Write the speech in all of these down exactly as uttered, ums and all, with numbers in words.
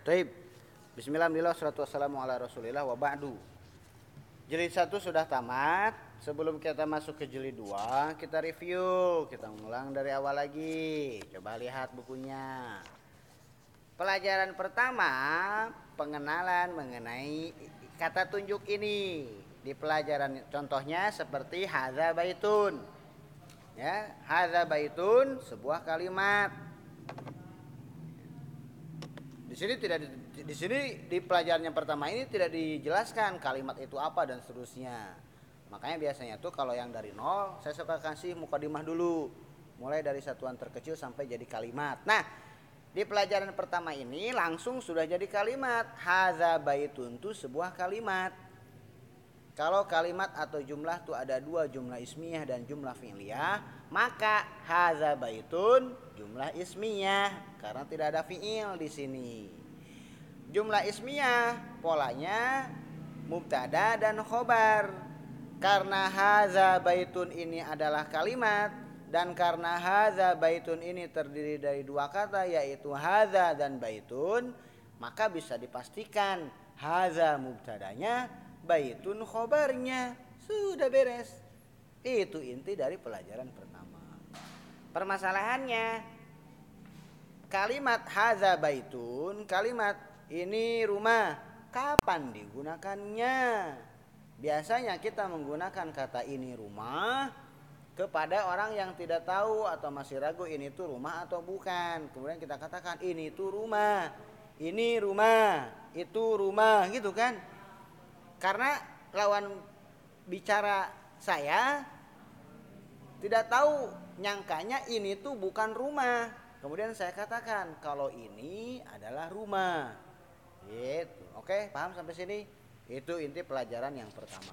Taib. Bismillah, wassalatu wassalamu ala rasulillah wa ba'du. Jilid satu sudah tamat. Sebelum kita masuk ke jilid dua, kita review, kita ngulang dari awal lagi. Coba lihat bukunya. Pelajaran pertama, pengenalan mengenai kata tunjuk ini. Di pelajaran contohnya seperti hadza baitun. Ya, hadza baitun sebuah kalimat. Di sini tidak di sini di pelajaran yang pertama ini tidak dijelaskan kalimat itu apa dan seterusnya. Makanya biasanya tuh kalau yang dari nol saya suka kasih mukadimah dulu, mulai dari satuan terkecil sampai jadi kalimat. Nah, di pelajaran pertama ini langsung sudah jadi kalimat. Hadza baitun itu sebuah kalimat. Kalau kalimat atau jumlah tuh ada dua, jumlah ismiyah dan jumlah fi'liyah, maka hadza baitun jumlah ismiyah karena tidak ada fi'il di sini. Jumlah ismiyah polanya mubtada dan khobar. Karena hadza baitun ini adalah kalimat dan karena hadza baitun ini terdiri dari dua kata yaitu hadza dan baitun, maka bisa dipastikan hadza mubtadanya, baitun khobarnya. Sudah beres. Itu inti dari pelajaran pertama. Permasalahannya, kalimat hadza baitun, kalimat ini rumah, kapan digunakannya? Biasanya kita menggunakan kata ini rumah kepada orang yang tidak tahu atau masih ragu ini tuh rumah atau bukan. Kemudian kita katakan ini tuh rumah, ini rumah, itu rumah, gitu kan? Karena lawan bicara saya tidak tahu, nyangkanya ini tuh bukan rumah. Kemudian saya katakan kalau ini adalah rumah. Gitu. Oke, paham sampai sini? Itu inti pelajaran yang pertama.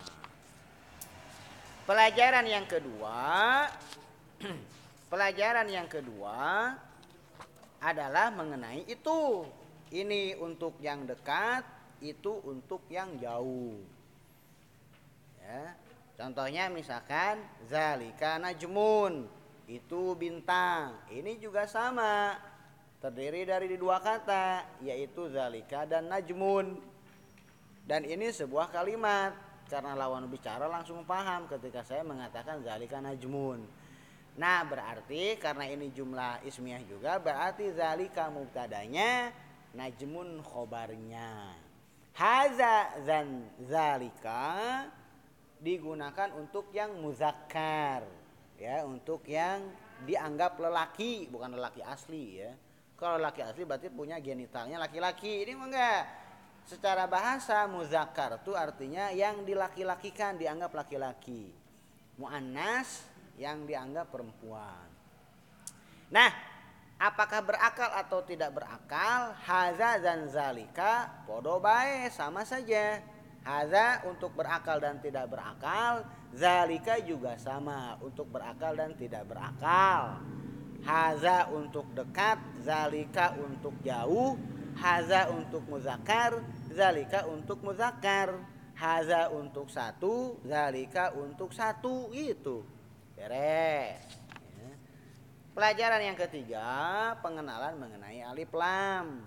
Pelajaran yang kedua, pelajaran yang kedua adalah mengenai itu. Ini untuk yang dekat, itu untuk yang jauh. Ya. Contohnya misalkan zalika najmun, itu bintang. Ini juga sama, terdiri dari dua kata yaitu zalika dan najmun. Dan ini sebuah kalimat karena lawan bicara langsung paham ketika saya mengatakan zalika najmun. Nah, berarti karena ini jumlah ismiyah juga, berarti zalika mubtadanya, najmun khobarnya. Haza dan zalika digunakan untuk yang muzakkar, ya, untuk yang dianggap lelaki, bukan lelaki asli, ya. Kalau lelaki asli berarti punya genitalnya laki-laki. Ini enggak. Secara bahasa muzakkar itu artinya yang dilaki-lakikan, dianggap laki-laki. Muannas yang dianggap perempuan. Nah, apakah berakal atau tidak berakal? Haza dan zalika podo bae, sama saja. Haza untuk berakal dan tidak berakal, zalika juga sama untuk berakal dan tidak berakal. Haza untuk dekat, zalika untuk jauh. Haza untuk muzakkar, zalika untuk muzakkar. Haza untuk satu, zalika untuk satu. Itu beres. Ya. Pelajaran yang ketiga, pengenalan mengenai alif lam.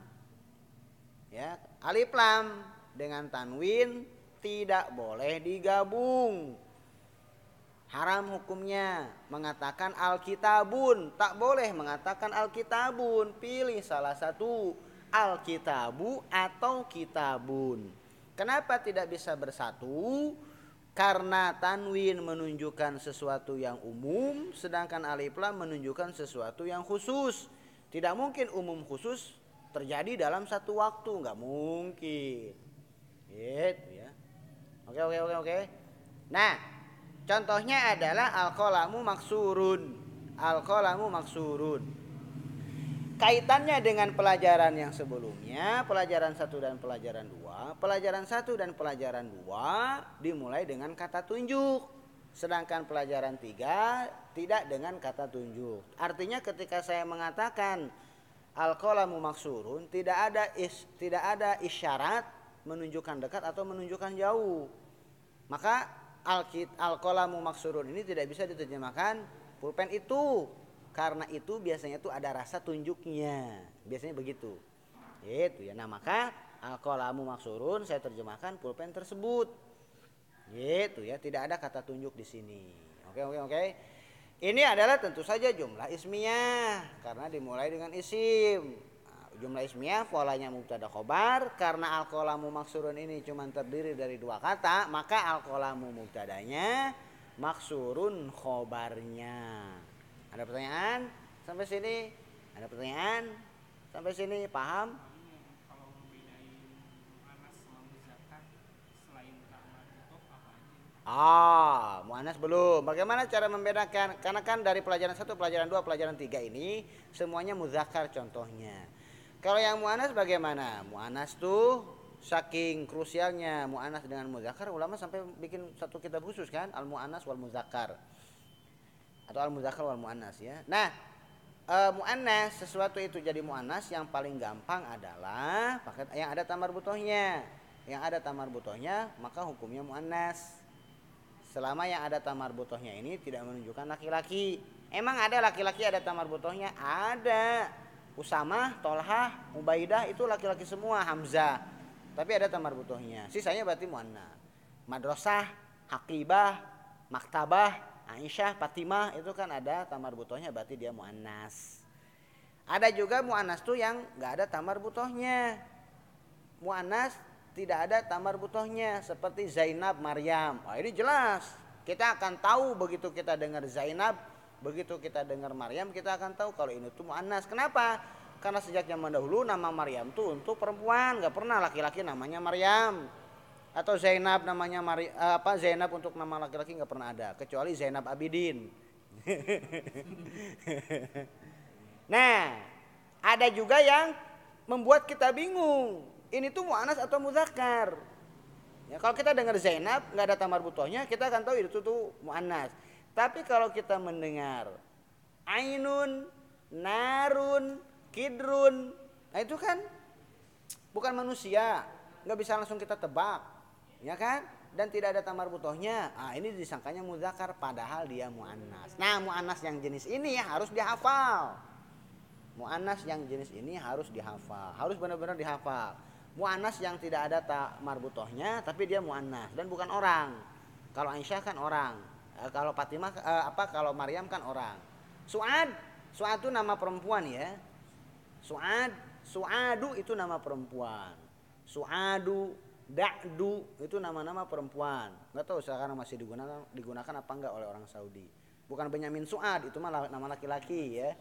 Ya, alif lam dengan tanwin tidak boleh digabung. Haram hukumnya. Mengatakan alkitabun, tak boleh mengatakan alkitabun. Pilih salah satu, alkitabu atau kitabun. Kenapa tidak bisa bersatu? Karena tanwin menunjukkan sesuatu yang umum, sedangkan alif lam menunjukkan sesuatu yang khusus. Tidak mungkin umum khusus terjadi dalam satu waktu, nggak mungkin. Gitu ya. Oke oke oke oke. Nah, contohnya adalah al-qalamu maksurun. Al-qalamu maksurun. Kaitannya dengan pelajaran yang sebelumnya, pelajaran satu dan pelajaran dua. Pelajaran satu dan pelajaran dua dimulai dengan kata tunjuk. Sedangkan pelajaran tiga tidak dengan kata tunjuk. Artinya ketika saya mengatakan al-qalamu maksurun, tidak ada is, tidak ada isyarat menunjukkan dekat atau menunjukkan jauh. Maka al-qalamu maksurun ini tidak bisa diterjemahkan pulpen itu. Karena itu biasanya tuh ada rasa tunjuknya. Biasanya begitu. Gitu ya. Nah, maka al-qalamu maksurun saya terjemahkan pulpen tersebut. Gitu ya, tidak ada kata tunjuk di sini. Oke, oke, oke. Ini adalah tentu saja jumlah ismiyah karena dimulai dengan isim. Nah, jumlah ismiyah polanya mubtada khobar, karena al-qalamu maksurun ini cuma terdiri dari dua kata, maka al-qalamu mubtadanya, maksurun khobarnya. Ada pertanyaan sampai sini? Ada pertanyaan sampai sini? Paham? Kalau membedain muannas sama muzakkar selain ta'mal butuh apa aja? Ah, muannas belum. Bagaimana cara membedakan? Karena kan dari pelajaran satu, pelajaran dua, pelajaran tiga ini semuanya muzakkar contohnya. Kalau yang muannas bagaimana? Muannas tuh saking krusialnya muannas dengan muzakkar, ulama sampai bikin satu kitab khusus kan, al muannas wal muzakkar atau al muzakkar wal muannas ya. Nah, e, muannas sesuatu itu jadi muannas yang paling gampang adalah pakai yang ada tamar butohnya. Yang ada tamar butohnya maka hukumnya muannas. Selama yang ada tamar butohnya ini tidak menunjukkan laki-laki. Emang ada laki-laki ada tamar butohnya? Ada. Usamah, Tolhah, Ubaidah itu laki-laki semua, Hamzah. Tapi ada tamar butohnya. Sisanya berarti muannas. Madrasah, Haqibah, Maktabah, Aisyah, Fatimah itu kan ada tamar butohnya, berarti dia muannas. Ada juga muannas tuh yang nggak ada tamar butohnya. Muannas tidak ada tamar butohnya seperti Zainab, Maryam. Wah, ini jelas. Kita akan tahu begitu kita dengar Zainab, begitu kita dengar Maryam, kita akan tahu kalau ini tuh muannas. Kenapa? Karena sejak zaman dahulu nama Maryam tuh untuk perempuan, nggak pernah laki-laki namanya Maryam. Atau Zainab namanya Mari, apa Zainab untuk nama laki-laki nggak pernah ada, kecuali Zainab Abidin. Nah, ada juga yang membuat kita bingung. Ini tuh muannas atau muzakkar? Ya, kalau kita dengar Zainab nggak ada tamar butohnya, kita akan tahu itu tuh muannas. Tapi kalau kita mendengar ainun, narun, kidrun, nah itu kan bukan manusia, nggak bisa langsung kita tebak, ya kan? Dan tidak ada tamar butohnya. Ah, ini disangkanya muzakkar padahal dia muannas. Nah, muannas yang jenis ini harus dihafal. Muannas yang jenis ini harus dihafal, harus benar-benar dihafal. Muannas yang tidak ada tamar butohnya tapi dia muannas dan bukan orang. Kalau Aisyah kan orang, e, kalau Fatimah e, apa kalau Maryam kan orang. Suad, Suad itu nama perempuan ya. Suad, Suadu itu nama perempuan. Suadu, Da'du itu nama-nama perempuan. Nggak tahu sekarang masih digunakan digunakan apa enggak oleh orang Saudi. Bukan Benyamin Suad, itu mah nama laki-laki ya.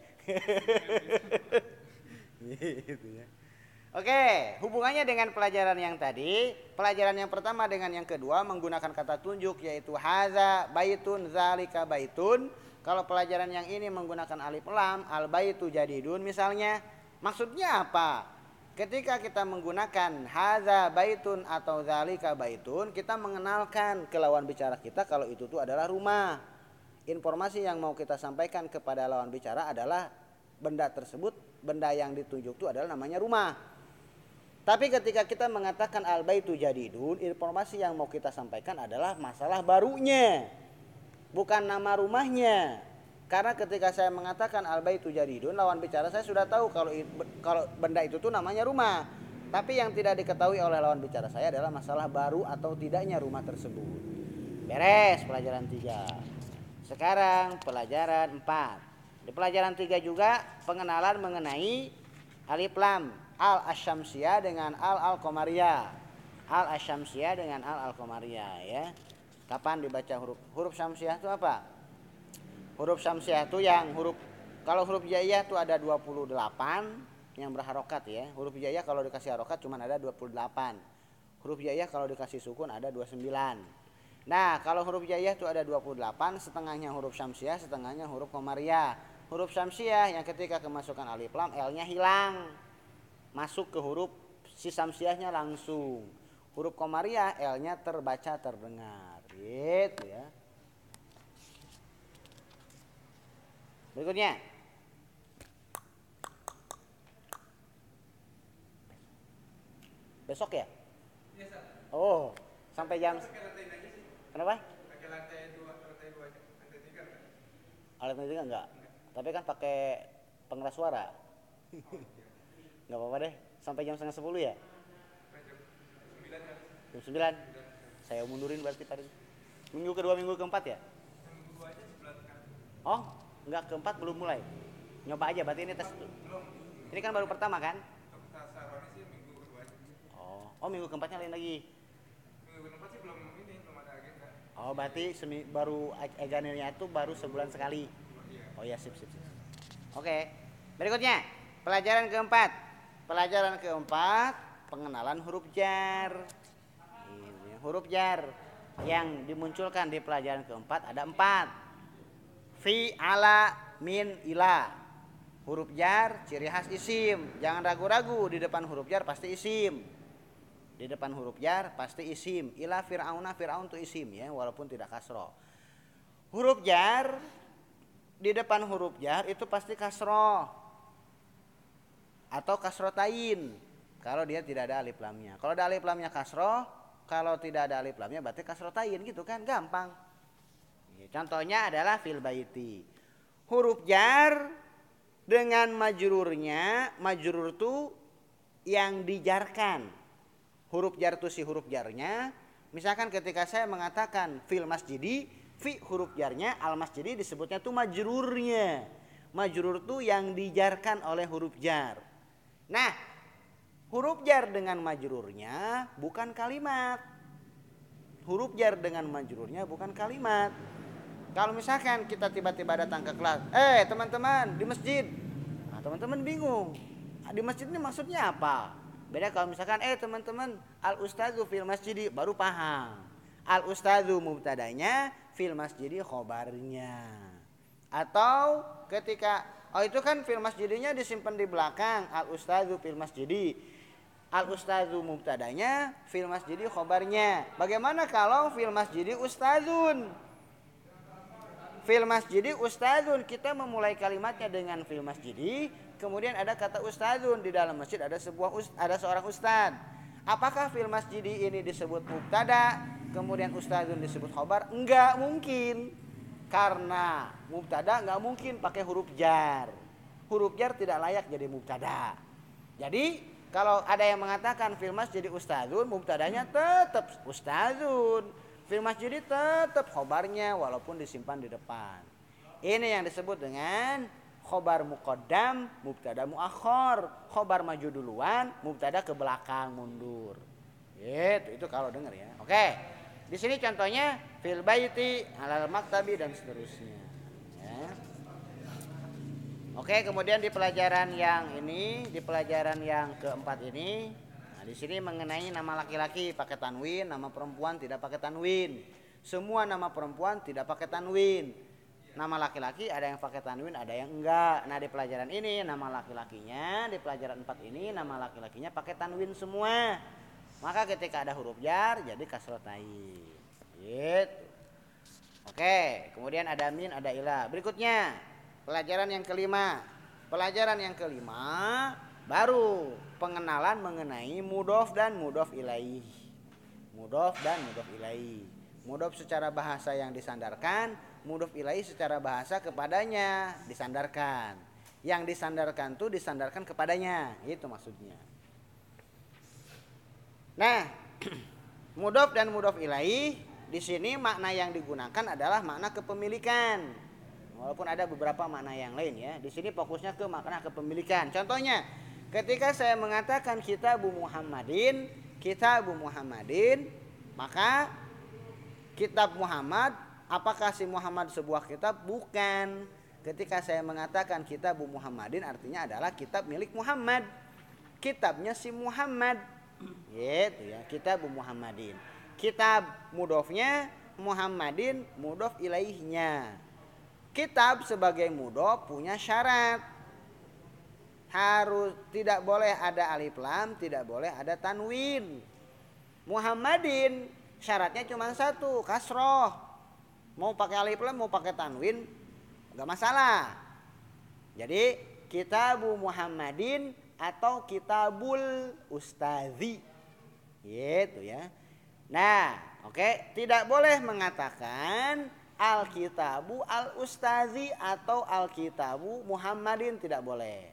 Gitu ya. Oke, hubungannya dengan pelajaran yang tadi, pelajaran yang pertama dengan yang kedua menggunakan kata tunjuk yaitu haza baitun zalika baitun. Kalau pelajaran yang ini menggunakan alif lam, al baitu jadidun misalnya, maksudnya apa? Ketika kita menggunakan haza baitun atau zalika baitun, kita mengenalkan ke lawan bicara kita kalau itu tuh adalah rumah. Informasi yang mau kita sampaikan kepada lawan bicara adalah benda tersebut, benda yang ditunjuk itu adalah namanya rumah. Tapi ketika kita mengatakan al baitu jadidun, informasi yang mau kita sampaikan adalah masalah barunya, bukan nama rumahnya. Karena ketika saya mengatakan al baitu jadidun, lawan bicara saya sudah tahu kalau kalau benda itu tuh namanya rumah. Tapi yang tidak diketahui oleh lawan bicara saya adalah masalah baru atau tidaknya rumah tersebut. Beres pelajaran tiga. Sekarang pelajaran empat. Di pelajaran tiga juga pengenalan mengenai alif lam, al asyamsiyah dengan al al qamariyah. Al asyamsiyah dengan al al qamariyah ya. Kapan dibaca huruf huruf syamsiyah itu apa? Huruf syamsiyah itu yang huruf, kalau huruf hijaiyah itu ada dua puluh delapan yang berharokat ya. Huruf hijaiyah kalau dikasih harokat cuma ada dua puluh delapan. Huruf hijaiyah kalau dikasih sukun ada dua puluh sembilan. Nah, kalau huruf hijaiyah itu ada dua puluh delapan, setengahnya huruf syamsiyah, setengahnya huruf qamariyah. Huruf syamsiyah yang ketika kemasukan alif lam L-nya hilang, masuk ke huruf si syamsiyahnya langsung. Huruf qamariyah L-nya terbaca terdengar. Gitu ya. Berikutnya. Besok ya? Oh, sampai jam. Kenapa? Pakai lantai dua, lantai dua, lantai tiga kan? Alat musik enggak? Tapi kan pakai pengeras suara. Enggak apa-apa deh. Sampai jam setengah sepuluh ya? Jam sembilan. Saya mundurin berarti tadi. Minggu kedua, minggu keempat ya? Oh, enggak, keempat belum mulai. Nyoba aja berarti ini tes. Ini kan baru pertama kan? Oh, oh minggu keempatnya lain lagi. Minggu keempat sih belum ini, belum ada agenda. Oh, berarti semi, baru agendanya itu baru sebulan sekali. Oh ya, sip sip sip. Oke. Berikutnya, pelajaran keempat. Pelajaran keempat, pengenalan huruf jar. Ini, huruf jar yang dimunculkan di pelajaran keempat ada empat. Fi, ala, min, ila. Huruf jar ciri khas isim. Jangan ragu-ragu, di depan huruf jar pasti isim. Di depan huruf jar pasti isim. Ila fir'auna, fir'aun itu isim ya, walaupun tidak kasroh. Huruf jar di depan huruf jar itu pasti kasroh atau kasrotain kalau dia tidak ada alif lamnya. Kalau ada alif lamnya kasroh, kalau tidak ada alif lamnya berarti kasrotain gitu kan, gampang. Contohnya adalah fil baiti. Huruf jar dengan majrurnya, majrur itu yang dijarkan. Huruf jar itu si huruf jarnya. Misalkan ketika saya mengatakan fil masjidi, fi huruf jarnya, al masjidi disebutnya itu majrurnya. Majrur itu yang dijarkan oleh huruf jar. Nah, huruf jar dengan majrurnya bukan kalimat. Huruf jar dengan majrurnya bukan kalimat. Kalau misalkan kita tiba-tiba datang ke kelas, eh teman-teman di masjid, nah, teman-teman bingung, di masjid ini maksudnya apa? Beda kalau misalkan, eh teman-teman al ustadzu fil masjidi, baru paham. Al ustadzu mubtadanya, fil masjidi khobarnya. Atau ketika, oh itu kan fil masjidinya disimpan di belakang, al ustadzu fil masjidi. Al ustadzu mubtadanya, fil masjidi khobarnya. Bagaimana kalau fil masjidi ustadzun? Fil masjidi ustadzun, kita memulai kalimatnya dengan fil masjidi, kemudian ada kata ustadzun, di dalam masjid ada sebuah ada seorang ustadz. Apakah fil masjidi ini disebut mubtada, kemudian ustadzun disebut khobar? Enggak mungkin. Karena mubtada enggak mungkin pakai huruf jar. Huruf jar tidak layak jadi mubtada. Jadi kalau ada yang mengatakan fil masjidi ustadzun, mubtadanya tetap ustadzun. Fil masjid tetap khobarnya walaupun disimpan di depan. Ini yang disebut dengan khobar muqaddam, mubtada muakhor. Khobar maju duluan, mubtada ke belakang mundur. Gitu, itu kalau dengar ya. Oke. Di sini contohnya fil baiti, alal maktabi dan seterusnya. Ya. Oke, kemudian di pelajaran yang ini, di pelajaran yang keempat ini, nah, di sini mengenai nama laki-laki pakai tanwin, nama perempuan tidak pakai tanwin. Semua nama perempuan tidak pakai tanwin. Nama laki-laki ada yang pakai tanwin, ada yang enggak. Nah, di pelajaran ini nama laki-lakinya, di pelajaran empat ini nama laki-lakinya pakai tanwin semua. Maka ketika ada huruf jar jadi kasrotain. Gitu. Oke, kemudian ada min, ada ilah. Berikutnya, pelajaran yang kelima. Pelajaran yang kelima baru pengenalan mengenai mudhof dan mudhof ilaih. Mudhof dan mudhof ilaih. Mudhof secara bahasa yang disandarkan, mudhof ilaih secara bahasa kepadanya disandarkan. Yang disandarkan tuh disandarkan kepadanya, itu maksudnya. Nah, mudhof dan mudhof ilaih di sini makna yang digunakan adalah makna kepemilikan. Walaupun ada beberapa makna yang lain ya. Di sini fokusnya ke makna kepemilikan. Contohnya, ketika saya mengatakan kitabu Muhammadin, kitabu Muhammadin, maka kitab Muhammad, apakah si Muhammad sebuah kitab? Bukan. Ketika saya mengatakan kitabu Muhammadin artinya adalah kitab milik Muhammad. Kitabnya si Muhammad. Gitu ya, kitabu Muhammadin. Kitab mudhofnya Muhammadin, mudhof ilaihnya. Kitab sebagai mudhof punya syarat. Harus tidak boleh ada alif lam, tidak boleh ada tanwin. Muhammadin syaratnya cuma satu, kasroh. Mau pakai alif lam, mau pakai tanwin, enggak masalah. Jadi kitabu Muhammadin atau kitabul ustadzi. Gitu ya. Nah, oke, okay. Tidak boleh mengatakan Alkitabu al-Ustazi atau Alkitabu Muhammadin, tidak boleh.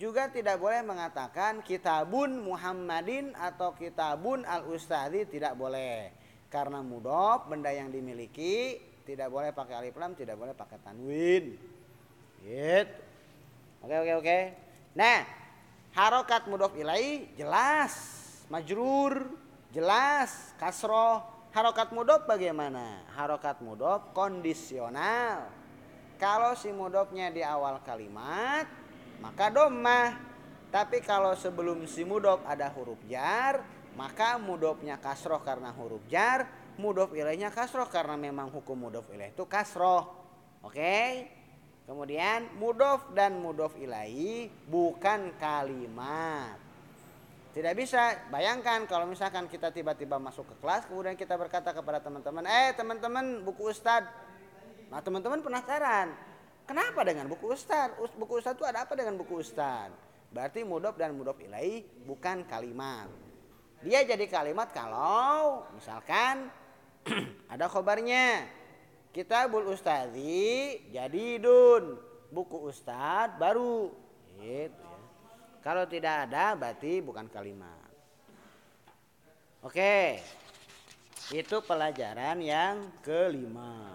Juga tidak boleh mengatakan kitabun Muhammadin atau kitabun al-ustadzi, tidak boleh. Karena mudhof benda yang dimiliki tidak boleh pakai alif lam, tidak boleh pakai tanwin. Gitu. Oke oke oke. Nah, harokat mudhof ilaih jelas majrur, jelas kasroh. Harokat mudhof bagaimana? Harokat mudhof kondisional. Kalau si mudhofnya di awal kalimat maka dhammah. Tapi kalau sebelum si mudhof ada huruf jar, maka mudhofnya kasroh karena huruf jar, mudhof ilaihnya kasroh karena memang hukum mudhof ilaih itu kasroh. Oke? Kemudian mudhof dan mudhof ilaih bukan kalimat. Tidak bisa, bayangkan kalau misalkan kita tiba-tiba masuk ke kelas kemudian kita berkata kepada teman-teman, "Eh, teman-teman, buku Ustad." Nah, teman-teman penasaran. Kenapa dengan buku Ustad? Buku Ustad itu ada apa dengan buku Ustad? Berarti mudhof dan mudhof ilaih bukan kalimat. Dia jadi kalimat kalau misalkan ada khobarnya. Kitabul Ustadzi jadidun, buku Ustad baru. Gitu ya. Kalau tidak ada berarti bukan kalimat. Oke. Itu pelajaran yang kelima.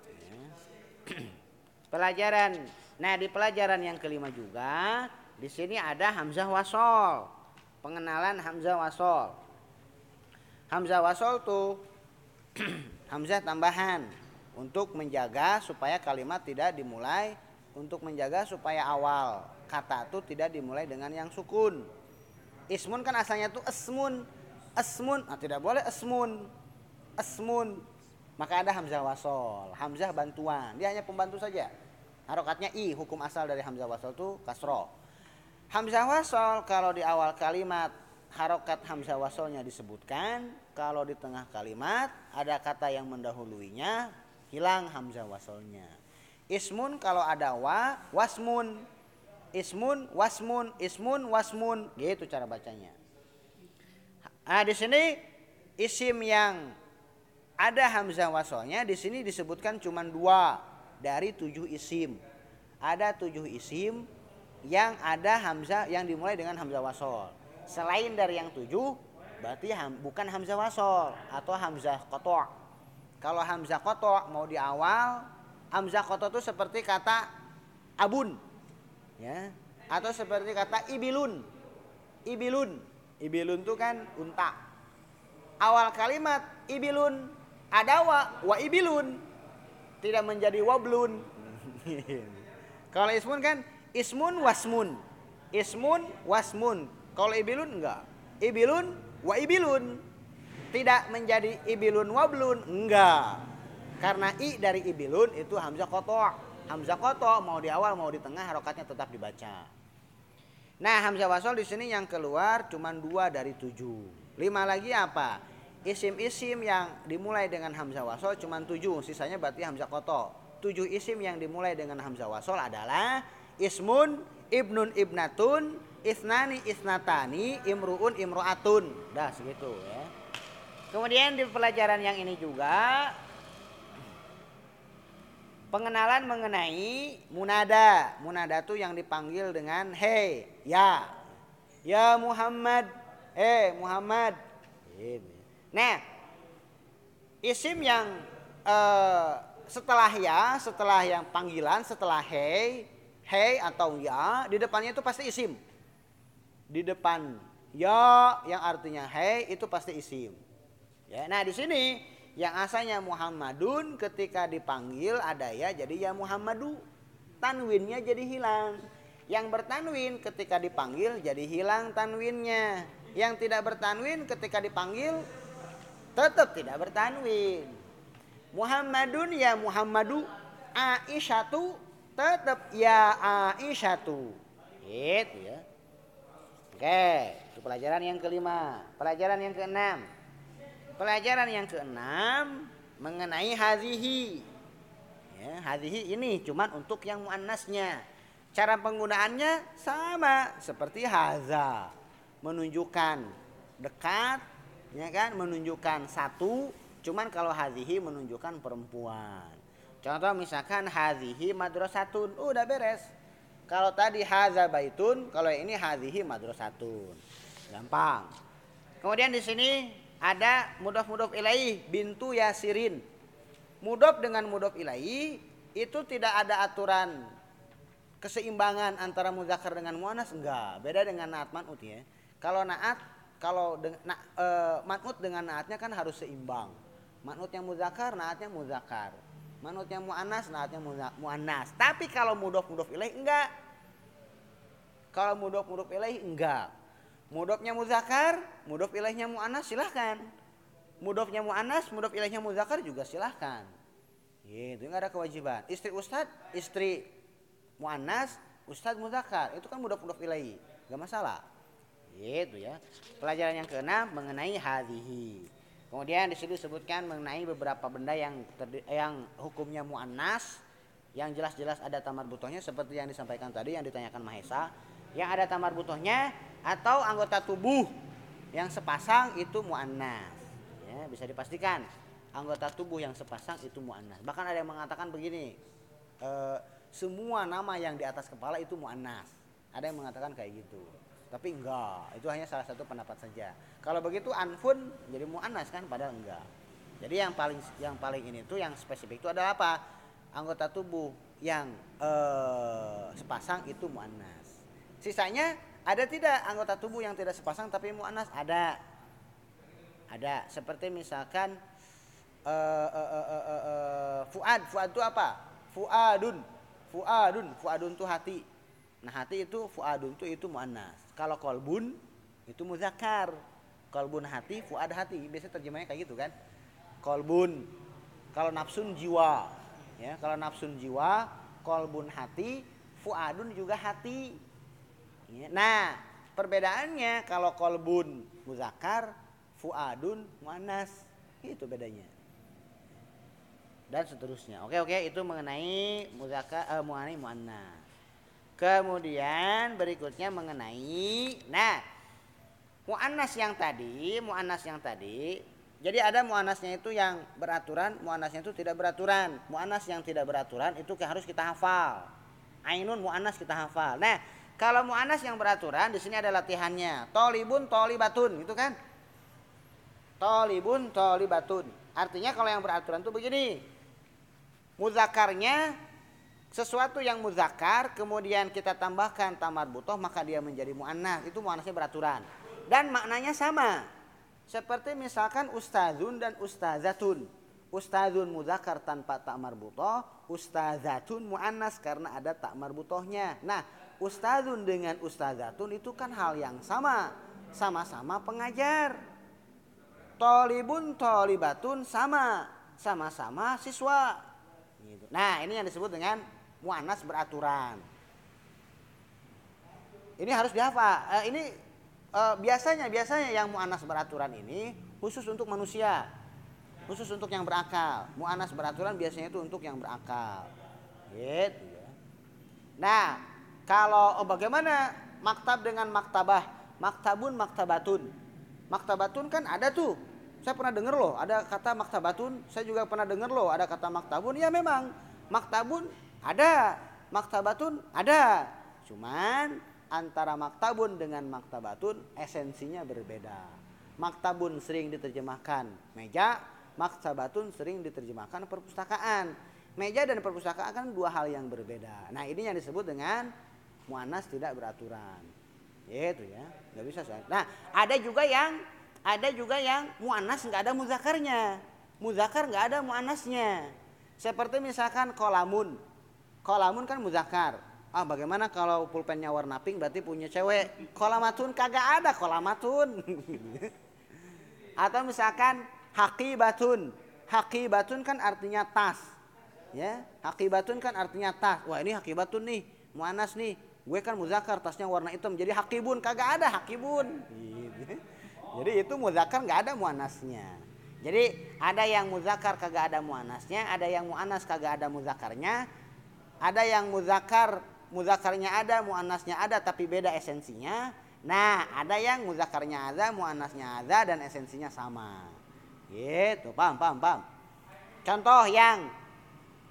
Pelajaran. Nah, di pelajaran yang kelima juga di sini ada hamzah wasol. Pengenalan hamzah wasol. Hamzah wasol tuh hamzah tambahan untuk menjaga supaya kalimat tidak dimulai, untuk menjaga supaya awal kata itu tidak dimulai dengan yang sukun. Ismun kan asalnya tuh esmun. Esmun, nah tidak boleh esmun. Esmun. Maka ada hamzah wasol, hamzah bantuan. Dia hanya pembantu saja. Harokatnya i, hukum asal dari hamzah wasol itu kasroh. Hamzah wasol kalau di awal kalimat harokat hamzah wasolnya disebutkan, kalau di tengah kalimat ada kata yang mendahuluinya, hilang hamzah wasolnya. Ismun kalau ada wa, wasmun. Ismun, wasmun, ismun, wasmun. Gitu cara bacanya. Nah, di sini isim yang ada hamzah wasolnya di sini disebutkan cuma dua dari tujuh isim. Ada tujuh isim yang ada hamzah yang dimulai dengan hamzah wasol. Selain dari yang tujuh berarti ham, bukan hamzah wasol atau hamzah qata'. Kalau hamzah qata' mau di awal, hamzah qata' itu seperti kata abun, ya, atau seperti kata ibilun. Ibilun, ibilun itu kan unta. Awal kalimat ibilun ada wa, wa ibilun, tidak menjadi wablun. Kalau ismun kan ismun wasmun, ismun wasmun. Kalau ibilun enggak, ibilun wa ibilun, tidak menjadi ibilun wablun, enggak. Karena i dari ibilun itu hamzah qata'. Hamzah qata' mau di awal mau di tengah harokatnya tetap dibaca. Nah, hamzah wasol di sini yang keluar cuma dua dari tujuh. Lima lagi apa? Isim-isim yang dimulai dengan hamzah wasol cuma tujuh, sisanya berarti hamzah qata'. Tujuh isim yang dimulai dengan hamzah wasol adalah ismun, ibnun ibnatun, isnani isnatani, imruun imruatun. Dah segitu ya. Kemudian di pelajaran yang ini juga pengenalan mengenai munada. Munada itu yang dipanggil dengan hei, ya. Ya Muhammad, eh Muhammad. Ini. Nah, isim yang eh, setelah ya, setelah yang panggilan, setelah hei, hei atau ya, di depannya itu pasti isim. Di depan ya yang artinya hei itu pasti isim. Ya, nah di sini yang asalnya Muhammadun ketika dipanggil ada ya jadi ya Muhammadu. Tanwinnya jadi hilang. Yang bertanwin ketika dipanggil jadi hilang tanwinnya. Yang tidak bertanwin ketika dipanggil tetap tidak bertanwin. Muhammadun ya Muhammadu, Aisyatu tetap ya Aisyatu. Gitu ya. Oke, itu pelajaran yang kelima. Pelajaran yang keenam. Pelajaran yang keenam mengenai hazihi. Ya, hazihi ini cuman untuk yang muannasnya. Cara penggunaannya sama seperti haza, menunjukkan dekat, ya kan, menunjukkan satu. Cuman kalau hazihi menunjukkan perempuan. Contoh misalkan hazihi madrasatun, udah beres. Kalau tadi hadza baitun, kalau yang ini hadhihi madrasatun. Gampang. Kemudian di sini ada mudhof mudhof ilaih bintu Yasirin. Mudhof dengan mudhof ilaih itu tidak ada aturan keseimbangan antara muzakkar dengan muannas, enggak. Beda dengan naat man'ut ya. Kalau naat kalau dengan na, e, man'ut dengan naatnya kan harus seimbang. Man'ut yang muzakkar, naatnya muzakkar. Man'ut yang muannas, naatnya muannas. Tapi kalau mudhof mudhof ilaih enggak. Kalau mudhof mudhof ilaih enggak. Mudhofnya muzakkar, mudhof ilaihnya muannas silahkan. Mudhofnya muannas, mudhof ilaihnya muzakkar juga silahkan. Gitu, enggak ada kewajiban. Istri ustad, istri muannas, ustad muzakkar, itu kan mudhof mudhof ilaih, enggak masalah. Gitu ya. Pelajaran yang keenam mengenai hadhihi. Kemudian di sini disebutkan mengenai beberapa benda yang terdi, yang hukumnya muannas, yang jelas-jelas ada tamar butohnya seperti yang disampaikan tadi yang ditanyakan Mahesa, yang ada tamar butohnya atau anggota tubuh yang sepasang itu muannas. Ya, bisa dipastikan anggota tubuh yang sepasang itu muannas. Bahkan ada yang mengatakan begini, e, semua nama yang di atas kepala itu muannas. Ada yang mengatakan kayak gitu. Tapi enggak, itu hanya salah satu pendapat saja. Kalau begitu anfun jadi muannas kan, padahal enggak. Jadi yang paling yang paling ini tuh yang spesifik itu adalah apa? Anggota tubuh yang eh, sepasang itu muannas. Sisanya ada tidak anggota tubuh yang tidak sepasang tapi muannas? Ada. Ada. Seperti misalkan eh, eh, eh, eh, eh, fuad, fuad itu apa? Fuadun. Fuadun, fuadun itu hati. Nah, hati itu fuadun itu itu muannas. Kalau kolbun itu muzakkar. Kolbun hati, fuad hati. Biasanya terjemahnya kayak gitu kan. Kolbun. Kalau nafsun jiwa. Ya, kalau nafsun jiwa, kolbun hati, fuadun juga hati. Ya, nah, perbedaannya kalau kolbun muzakkar, fuadun muannas. Itu bedanya. Dan seterusnya. Oke, oke, itu mengenai muzakkar eh, mengenai muannas. Kemudian berikutnya mengenai, nah, muannas yang tadi, muannas yang tadi, jadi ada muannasnya itu yang beraturan, muannasnya itu tidak beraturan. Muannas yang tidak beraturan itu harus kita hafal. Ainun muannas kita hafal. Nah, kalau muannas yang beraturan di sini ada latihannya. Tolibun, tolibatun, itu kan? Tolibun, tolibatun. Artinya kalau yang beraturan itu begini. Muzakarnya sesuatu yang muzakkar kemudian kita tambahkan tamar butoh maka dia menjadi muannas, itu muannasnya beraturan dan maknanya sama seperti misalkan ustazun dan ustazatun. Ustazun muzakkar tanpa tamar butoh, ustazatun muannas karena ada tamar butohnya. Nah, ustazun dengan ustazatun itu kan hal yang sama, sama-sama pengajar. Tolibun tolibatun sama, sama-sama siswa. Nah, ini yang disebut dengan muannas beraturan. Ini harus dihafal. Eh, ini eh, biasanya biasanya yang muannas beraturan ini khusus untuk manusia, khusus untuk yang berakal. Muannas beraturan biasanya itu untuk yang berakal. Gitu ya. Nah, kalau oh, bagaimana maktab dengan maktabah? Maktabun, maktabatun. Maktabatun kan ada tuh. Saya pernah dengar loh, ada kata maktabatun. Saya juga pernah dengar loh, ada kata maktabun. Ya memang, maktabun ada, maktabatun ada. Cuman antara maktabun dengan maktabatun esensinya berbeda. Maktabun sering diterjemahkan meja, maktabatun sering diterjemahkan perpustakaan. Meja dan perpustakaan kan dua hal yang berbeda. Nah, ini yang disebut dengan muannas tidak beraturan. Gitu ya, nggak bisa saya. Nah, ada juga yang ada juga yang muannas nggak ada muzakarnya, muzakkar nggak ada muannasnya. Seperti misalkan kolamun. Kolamun kan muzakkar. Ah, bagaimana kalau pulpennya warna pink berarti punya cewek? Kolamatun kagak ada kolamatun. Atau misalkan haqibatun. Haqibatun kan artinya tas. Ya, haqibatun kan artinya tas. Wah, ini haqibatun nih, muannas nih. Gue kan muzakkar, tasnya warna hitam jadi haqibun, kagak ada haqibun. Jadi itu muzakkar nggak ada muannasnya. Jadi ada yang muzakkar kagak ada muannasnya, ada yang muannas kagak ada muzakkarnya. Ada yang muzakkar, muzakkarnya ada, muannasnya ada tapi beda esensinya. Nah, ada yang muzakkarnya ada, muannasnya ada dan esensinya sama. Gitu, paham, paham, paham. Contoh yang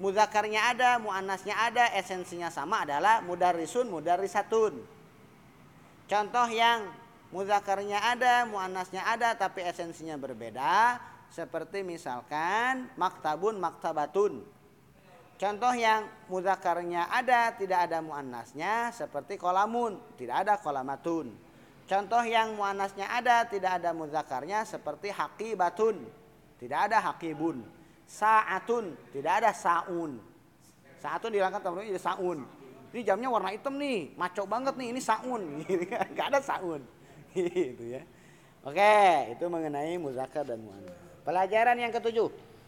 Mudzakarnya ada, muannasnya ada, esensinya sama adalah mudarrisun, mudarrisatun. Contoh yang mudzakarnya ada, muannasnya ada tapi esensinya berbeda, seperti misalkan maktabun, maktabatun. Contoh yang mudzakarnya ada, tidak ada muannasnya, seperti kolamun, tidak ada kolamatun. Contoh yang muannasnya ada, tidak ada mudzakarnya, seperti haqibatun, tidak ada haqibun. Sa'atun, tidak ada sa'un. Sa'atun dihilangkan teman-teman jadi sa'un. Ini jamnya warna hitam nih, maco banget nih, ini sa'un. Gak ada sa'un. Gitu ya. Oke, itu mengenai muzakkar dan muannats. Pelajaran yang ketujuh.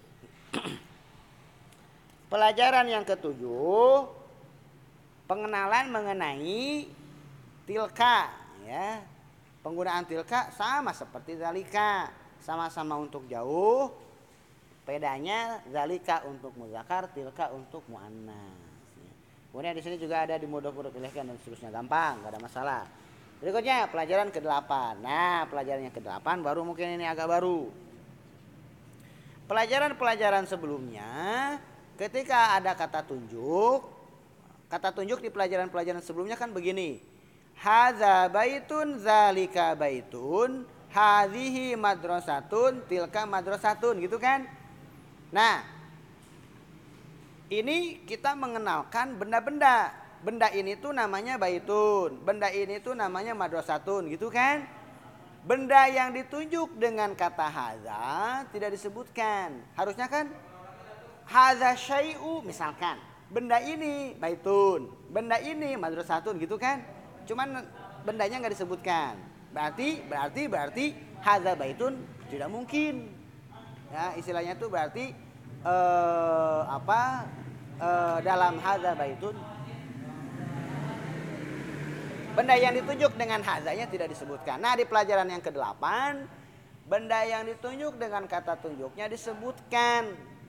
Pelajaran yang ketujuh, pengenalan mengenai tilka, ya. Penggunaan tilka sama seperti zalika, sama-sama untuk jauh. Bedanya zalika untuk muzakkar, tilka untuk muannats. Kemudian di sini juga ada di mudhof-mudhof ilaihkan dan seterusnya, gampang, enggak ada masalah. Berikutnya pelajaran kedelapan. Nah, pelajaran yang kedelapan baru mungkin ini agak baru. Pelajaran-pelajaran sebelumnya ketika ada kata tunjuk, kata tunjuk di pelajaran-pelajaran sebelumnya kan begini. Hadza baitun, zalika baitun, hadhihi madrasatun, tilka madrasatun, gitu kan? Nah, ini kita mengenalkan benda-benda. Benda ini tuh namanya baitun, benda ini tuh namanya madrasatun, gitu kan? Benda yang ditunjuk dengan kata hadza tidak disebutkan. Harusnya kan hadza syai'u misalkan. Benda ini baitun, benda ini madrasatun, gitu kan? Cuman bendanya nggak disebutkan. Berarti berarti berarti hadza baitun tidak mungkin. Ya, istilahnya itu berarti eh, apa eh, dalam hadza baitun benda yang ditunjuk dengan hadzanya tidak disebutkan. Nah, di pelajaran yang kedelapan, benda yang ditunjuk dengan kata tunjuknya disebutkan.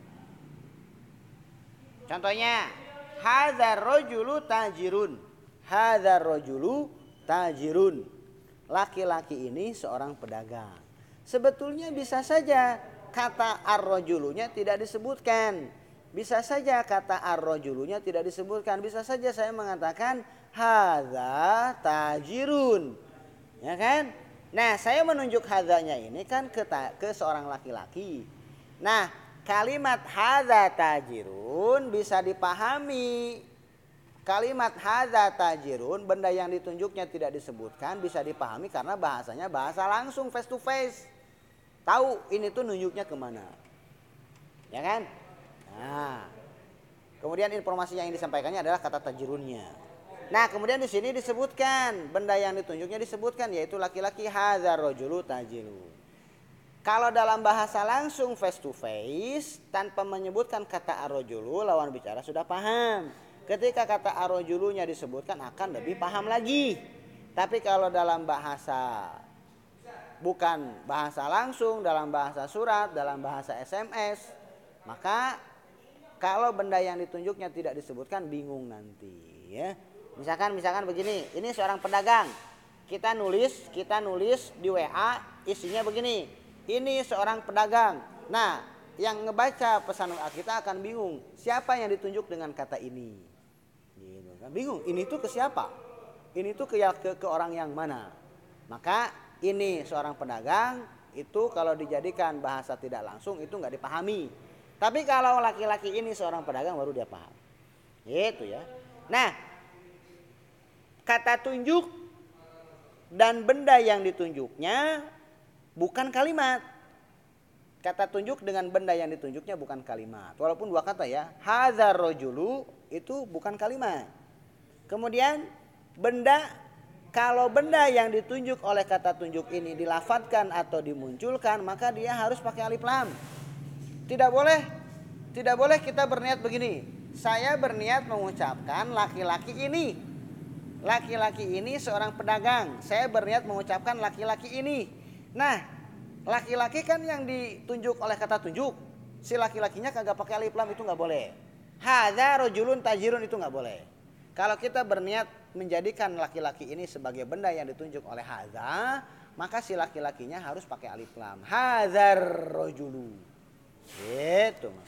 Contohnya, hadzar rajulu tajirun. Hadzar rajulu tajirun. Laki-laki ini seorang pedagang. Sebetulnya bisa saja kata ar-rajulunya tidak disebutkan. Bisa saja kata ar-rajulunya tidak disebutkan. Bisa saja saya mengatakan hadza tajirun. Ya kan? Nah, saya menunjuk hadzanya ini kan ke, ke seorang laki-laki. Nah, kalimat hadza tajirun bisa dipahami. Kalimat hadza tajirun, benda yang ditunjuknya tidak disebutkan, bisa dipahami karena bahasanya bahasa langsung, face to face. Tahu ini tuh nunjuknya kemana. Ya kan? Nah, kemudian informasi yang disampaikannya adalah kata tajirunnya. Nah, kemudian di sini disebutkan benda yang ditunjuknya disebutkan yaitu laki-laki hadzar rajulu tajiru. Kalau dalam bahasa langsung face to face tanpa menyebutkan kata ar-rajulu, lawan bicara sudah paham. Ketika kata ar-rajulunya disebutkan akan lebih paham lagi. Tapi kalau dalam bahasa bukan bahasa langsung, dalam bahasa surat, dalam bahasa S M S, maka kalau benda yang ditunjuknya tidak disebutkan bingung nanti, ya. Misalkan misalkan begini, ini seorang pedagang. Kita nulis, kita nulis di W A isinya begini. Ini seorang pedagang. Nah, yang ngebaca pesan W A kita akan bingung, siapa yang ditunjuk dengan kata ini? Gitu kan? Bingung, ini tuh ke siapa? Ini tuh ke ke, ke orang yang mana? Maka ini seorang pedagang itu kalau dijadikan bahasa tidak langsung itu nggak dipahami. Tapi kalau laki-laki ini seorang pedagang baru dia paham. Gitu ya. Nah, kata tunjuk dan benda yang ditunjuknya bukan kalimat. Kata tunjuk dengan benda yang ditunjuknya bukan kalimat. Walaupun dua kata ya. Hadzar rajulu itu bukan kalimat. Kemudian benda, kalau benda yang ditunjuk oleh kata tunjuk ini dilafadzkan atau dimunculkan, maka dia harus pakai alif lam. Tidak boleh, tidak boleh kita berniat begini. Saya berniat mengucapkan laki-laki ini. Laki-laki ini seorang pedagang. Saya berniat mengucapkan laki-laki ini. Nah, laki-laki kan yang ditunjuk oleh kata tunjuk. Si laki-lakinya kagak pakai alif lam, itu nggak boleh. Hadza rajulun tajirun itu nggak boleh. Kalau kita berniat menjadikan laki-laki ini sebagai benda yang ditunjuk oleh hadza, maka si laki-lakinya harus pakai alif lam. Hadzar rajulu. Gitu maksudnya.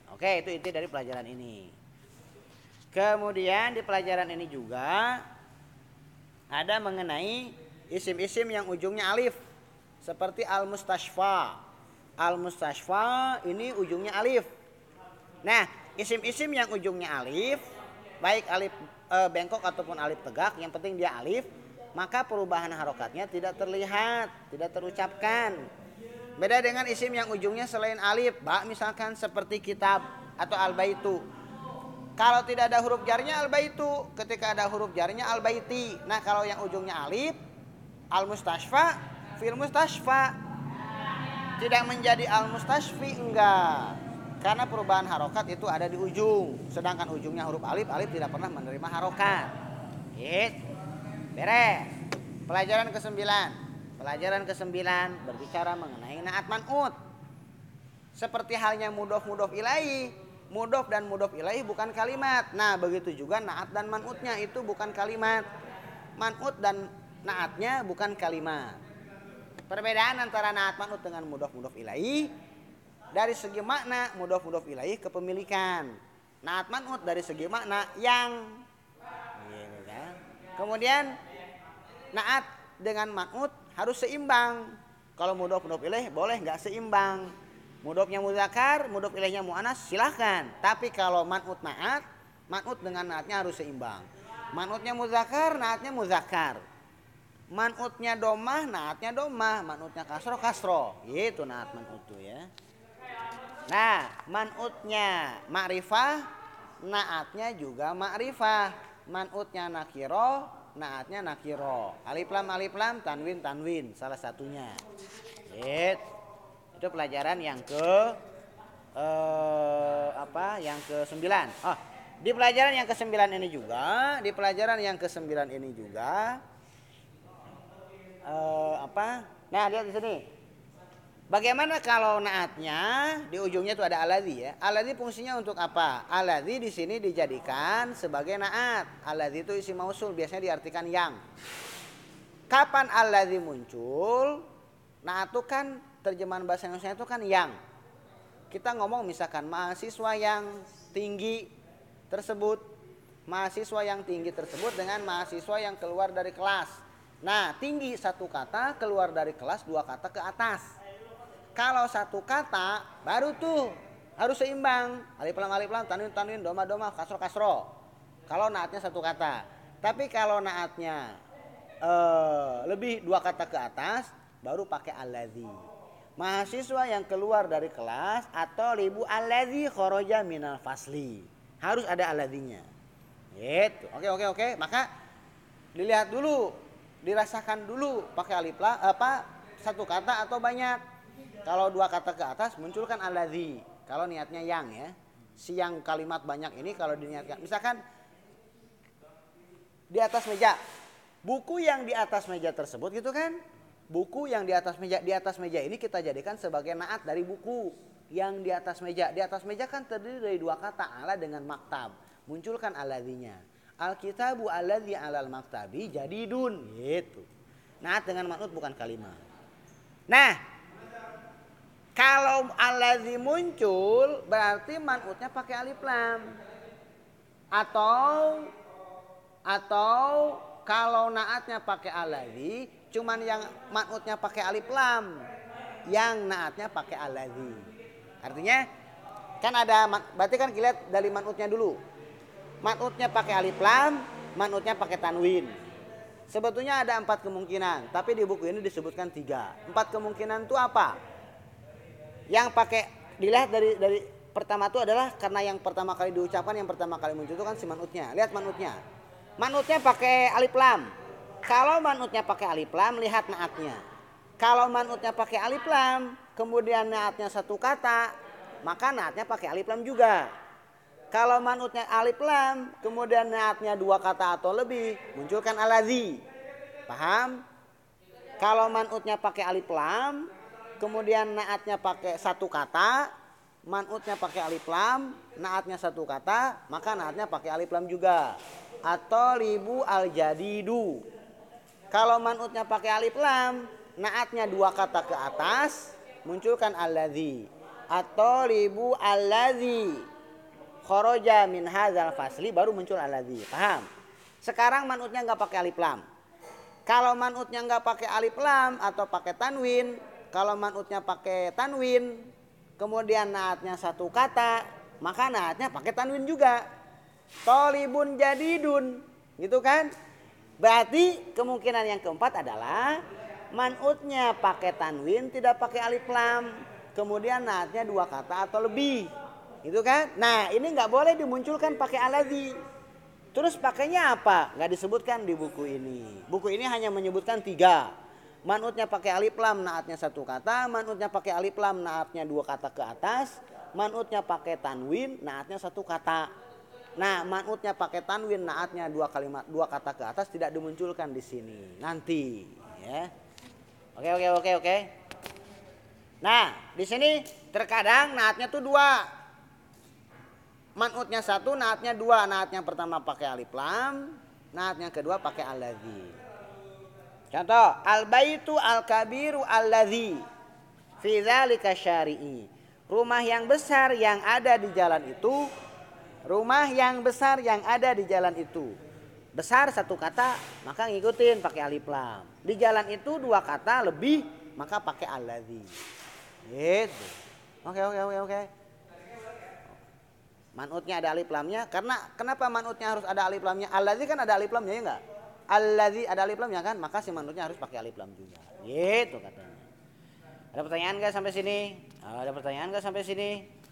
Oke, itu inti dari pelajaran ini. Kemudian di pelajaran ini juga ada mengenai isim-isim yang ujungnya alif. Seperti al-mustashfa. Al-mustashfa ini ujungnya alif. Nah, isim-isim yang ujungnya alif, baik alif e, bengkok ataupun alif tegak, yang penting dia alif, maka perubahan harokatnya tidak terlihat, tidak terucapkan. Beda dengan isim yang ujungnya selain alif, ba misalkan seperti kitab atau al-baitu. Kalau tidak ada huruf jarnya al-baitu, ketika ada huruf jarnya al-baiti. Nah, kalau yang ujungnya alif, al-mustashfa, fil mustashfa. Tidak menjadi al-mustashfi, enggak. Karena perubahan harokat itu ada di ujung. Sedangkan ujungnya huruf alif, alif tidak pernah menerima harokat. Gitu. Beres. Pelajaran kesembilan. Pelajaran kesembilan berbicara mengenai naat man'ut. Seperti halnya mudof mudof ilaih. Mudof dan mudof ilaih bukan kalimat. Nah, begitu juga naat dan man'utnya itu bukan kalimat. Man'ut dan naatnya bukan kalimat. Perbedaan antara naat man'ut dengan mudof mudof ilaih, dari segi makna mudof mudof ilaih kepemilikan. Naat man'ut dari segi makna yang. Gitu kan? Kemudian naat dengan man'ut harus seimbang. Kalau mudof mudof ilaih boleh nggak seimbang. Mudofnya muzakkar, mudof ilaihnya muannas silahkan. Tapi kalau man'ut naat, man'ut dengan naatnya harus seimbang. Man'utnya muzakkar, naatnya muzakkar. Man'utnya domah, naatnya domah. Man'utnya kasro, kasro. Gitu naat man'ut itu ya. Nah, man'utnya ma'rifah, naatnya juga ma'rifah. Man'utnya nakiro, naatnya nakiro. Alif lam alif lam, tanwin tanwin, salah satunya. Gitu. Itu pelajaran yang ke eh, apa? Yang ke sembilan. Oh, di pelajaran yang ke sembilan ini juga, di pelajaran yang ke sembilan ini juga eh, apa? Nah, lihat di sini. Bagaimana kalau naatnya di ujungnya itu ada aladzi ya? Aladzi fungsinya untuk apa? Aladzi di sini dijadikan sebagai naat. Aladzi itu isim mausul, biasanya diartikan yang. Kapan aladzi muncul? Naat itu kan terjemahan bahasa Indonesia itu kan yang. Kita ngomong misalkan mahasiswa yang tinggi tersebut, mahasiswa yang tinggi tersebut dengan mahasiswa yang keluar dari kelas. Nah, tinggi satu kata, keluar dari kelas dua kata ke atas. Kalau satu kata baru tuh harus seimbang. Alif lam alif lam, tanwin tanwin, doma doma, kasro kasro. Kalau naatnya satu kata. Tapi kalau naatnya eh, lebih dua kata ke atas, baru pakai alladzi. Mahasiswa yang keluar dari kelas atau libu alladzi kharaja minal fasli. Harus ada alladzinya. Gitu. Oke oke oke. Maka dilihat dulu, dirasakan dulu pakai alif lam apa satu kata atau banyak. Kalau dua kata ke atas munculkan alladzi. Kalau niatnya yang ya. Si yang kalimat banyak ini kalau diniatkan. Misalkan di atas meja. Buku yang di atas meja tersebut gitu kan. Buku yang di atas meja, di atas meja ini kita jadikan sebagai naat dari buku yang di atas meja. Di atas meja kan terdiri dari dua kata, ala dengan maktab. Munculkan alladzinya. Alkitabu alladzi alal maktabi jadidun, gitu. Naat dengan man'ut bukan kalimat. Nah, kalau alladzi muncul berarti man'utnya pakai alif lam. Atau atau kalau naatnya pakai alladzi, cuman yang man'utnya pakai alif lam, yang naatnya pakai alladzi. Artinya kan ada, berarti kan kita lihat dari man'utnya dulu. Man'utnya pakai alif lam, man'utnya pakai tanwin. Sebetulnya ada empat kemungkinan, tapi di buku ini disebutkan tiga. Empat kemungkinan itu apa? Yang pakai dilihat dari dari pertama itu adalah karena yang pertama kali diucapkan, yang pertama kali muncul itu kan si man'utnya. Lihat man'utnya. Man'utnya pakai alif lam. Kalau man'utnya pakai alif lam, lihat naatnya. Kalau man'utnya pakai alif lam, kemudian naatnya satu kata, maka naatnya pakai alif lam juga. Kalau man'utnya alif lam, kemudian naatnya dua kata atau lebih, munculkan alladzi. Paham? Kalau man'utnya pakai alif lam, kemudian naatnya pakai satu kata, man'utnya pakai alif lam, naatnya satu kata, maka naatnya pakai alif lam juga. Atau libu al-jadidu. Kalau man'utnya pakai alif lam, naatnya dua kata ke atas, munculkan alladzi. at-talibu allazi kharaja min hadzal fasli, baru muncul allazi. Paham? Sekarang manutnya nggak pakai alif lam. Kalau manutnya nggak pakai alif lam atau pakai tanwin, kalau manutnya pakai tanwin, kemudian naatnya satu kata, maka naatnya pakai tanwin juga. Tolibun jadidun, gitu kan? Berarti kemungkinan yang keempat adalah manutnya pakai tanwin, tidak pakai alif lam, kemudian naatnya dua kata atau lebih, gitu kan? Nah ini nggak boleh dimunculkan pakai allazi. Terus pakainya apa? Nggak disebutkan di buku ini. Buku ini hanya menyebutkan tiga. Manutnya pakai alif lam, naatnya satu kata. Manutnya pakai alif lam, naatnya dua kata ke atas. Manutnya pakai tanwin, naatnya satu kata. Nah, manutnya pakai tanwin, naatnya dua kalimat, dua kata ke atas tidak dimunculkan di sini. Nanti, ya. Oke, oke, oke, oke. Nah, di sini terkadang naatnya tuh dua. Manutnya satu, naatnya dua. Naat yang pertama pakai alif lam, naat yang kedua pakai allazi. Contoh, al-baitu al-kabiru allazi fi dzalika syari'i. Rumah yang besar yang ada di jalan itu, rumah yang besar yang ada di jalan itu. Besar satu kata, maka ngikutin pakai alif lam. Di jalan itu dua kata lebih, maka pakai allazi. Gitu. Oke, oke, oke, oke. Manutnya ada alif lamnya, karena kenapa manutnya harus ada alif lamnya? Allazi kan ada alif lamnya, ya enggak? Allazi ada alif lamnya kan, maka si manutnya harus pakai alif lam juga. Gitu katanya. Ada pertanyaan enggak sampai sini? Ada pertanyaan enggak sampai sini?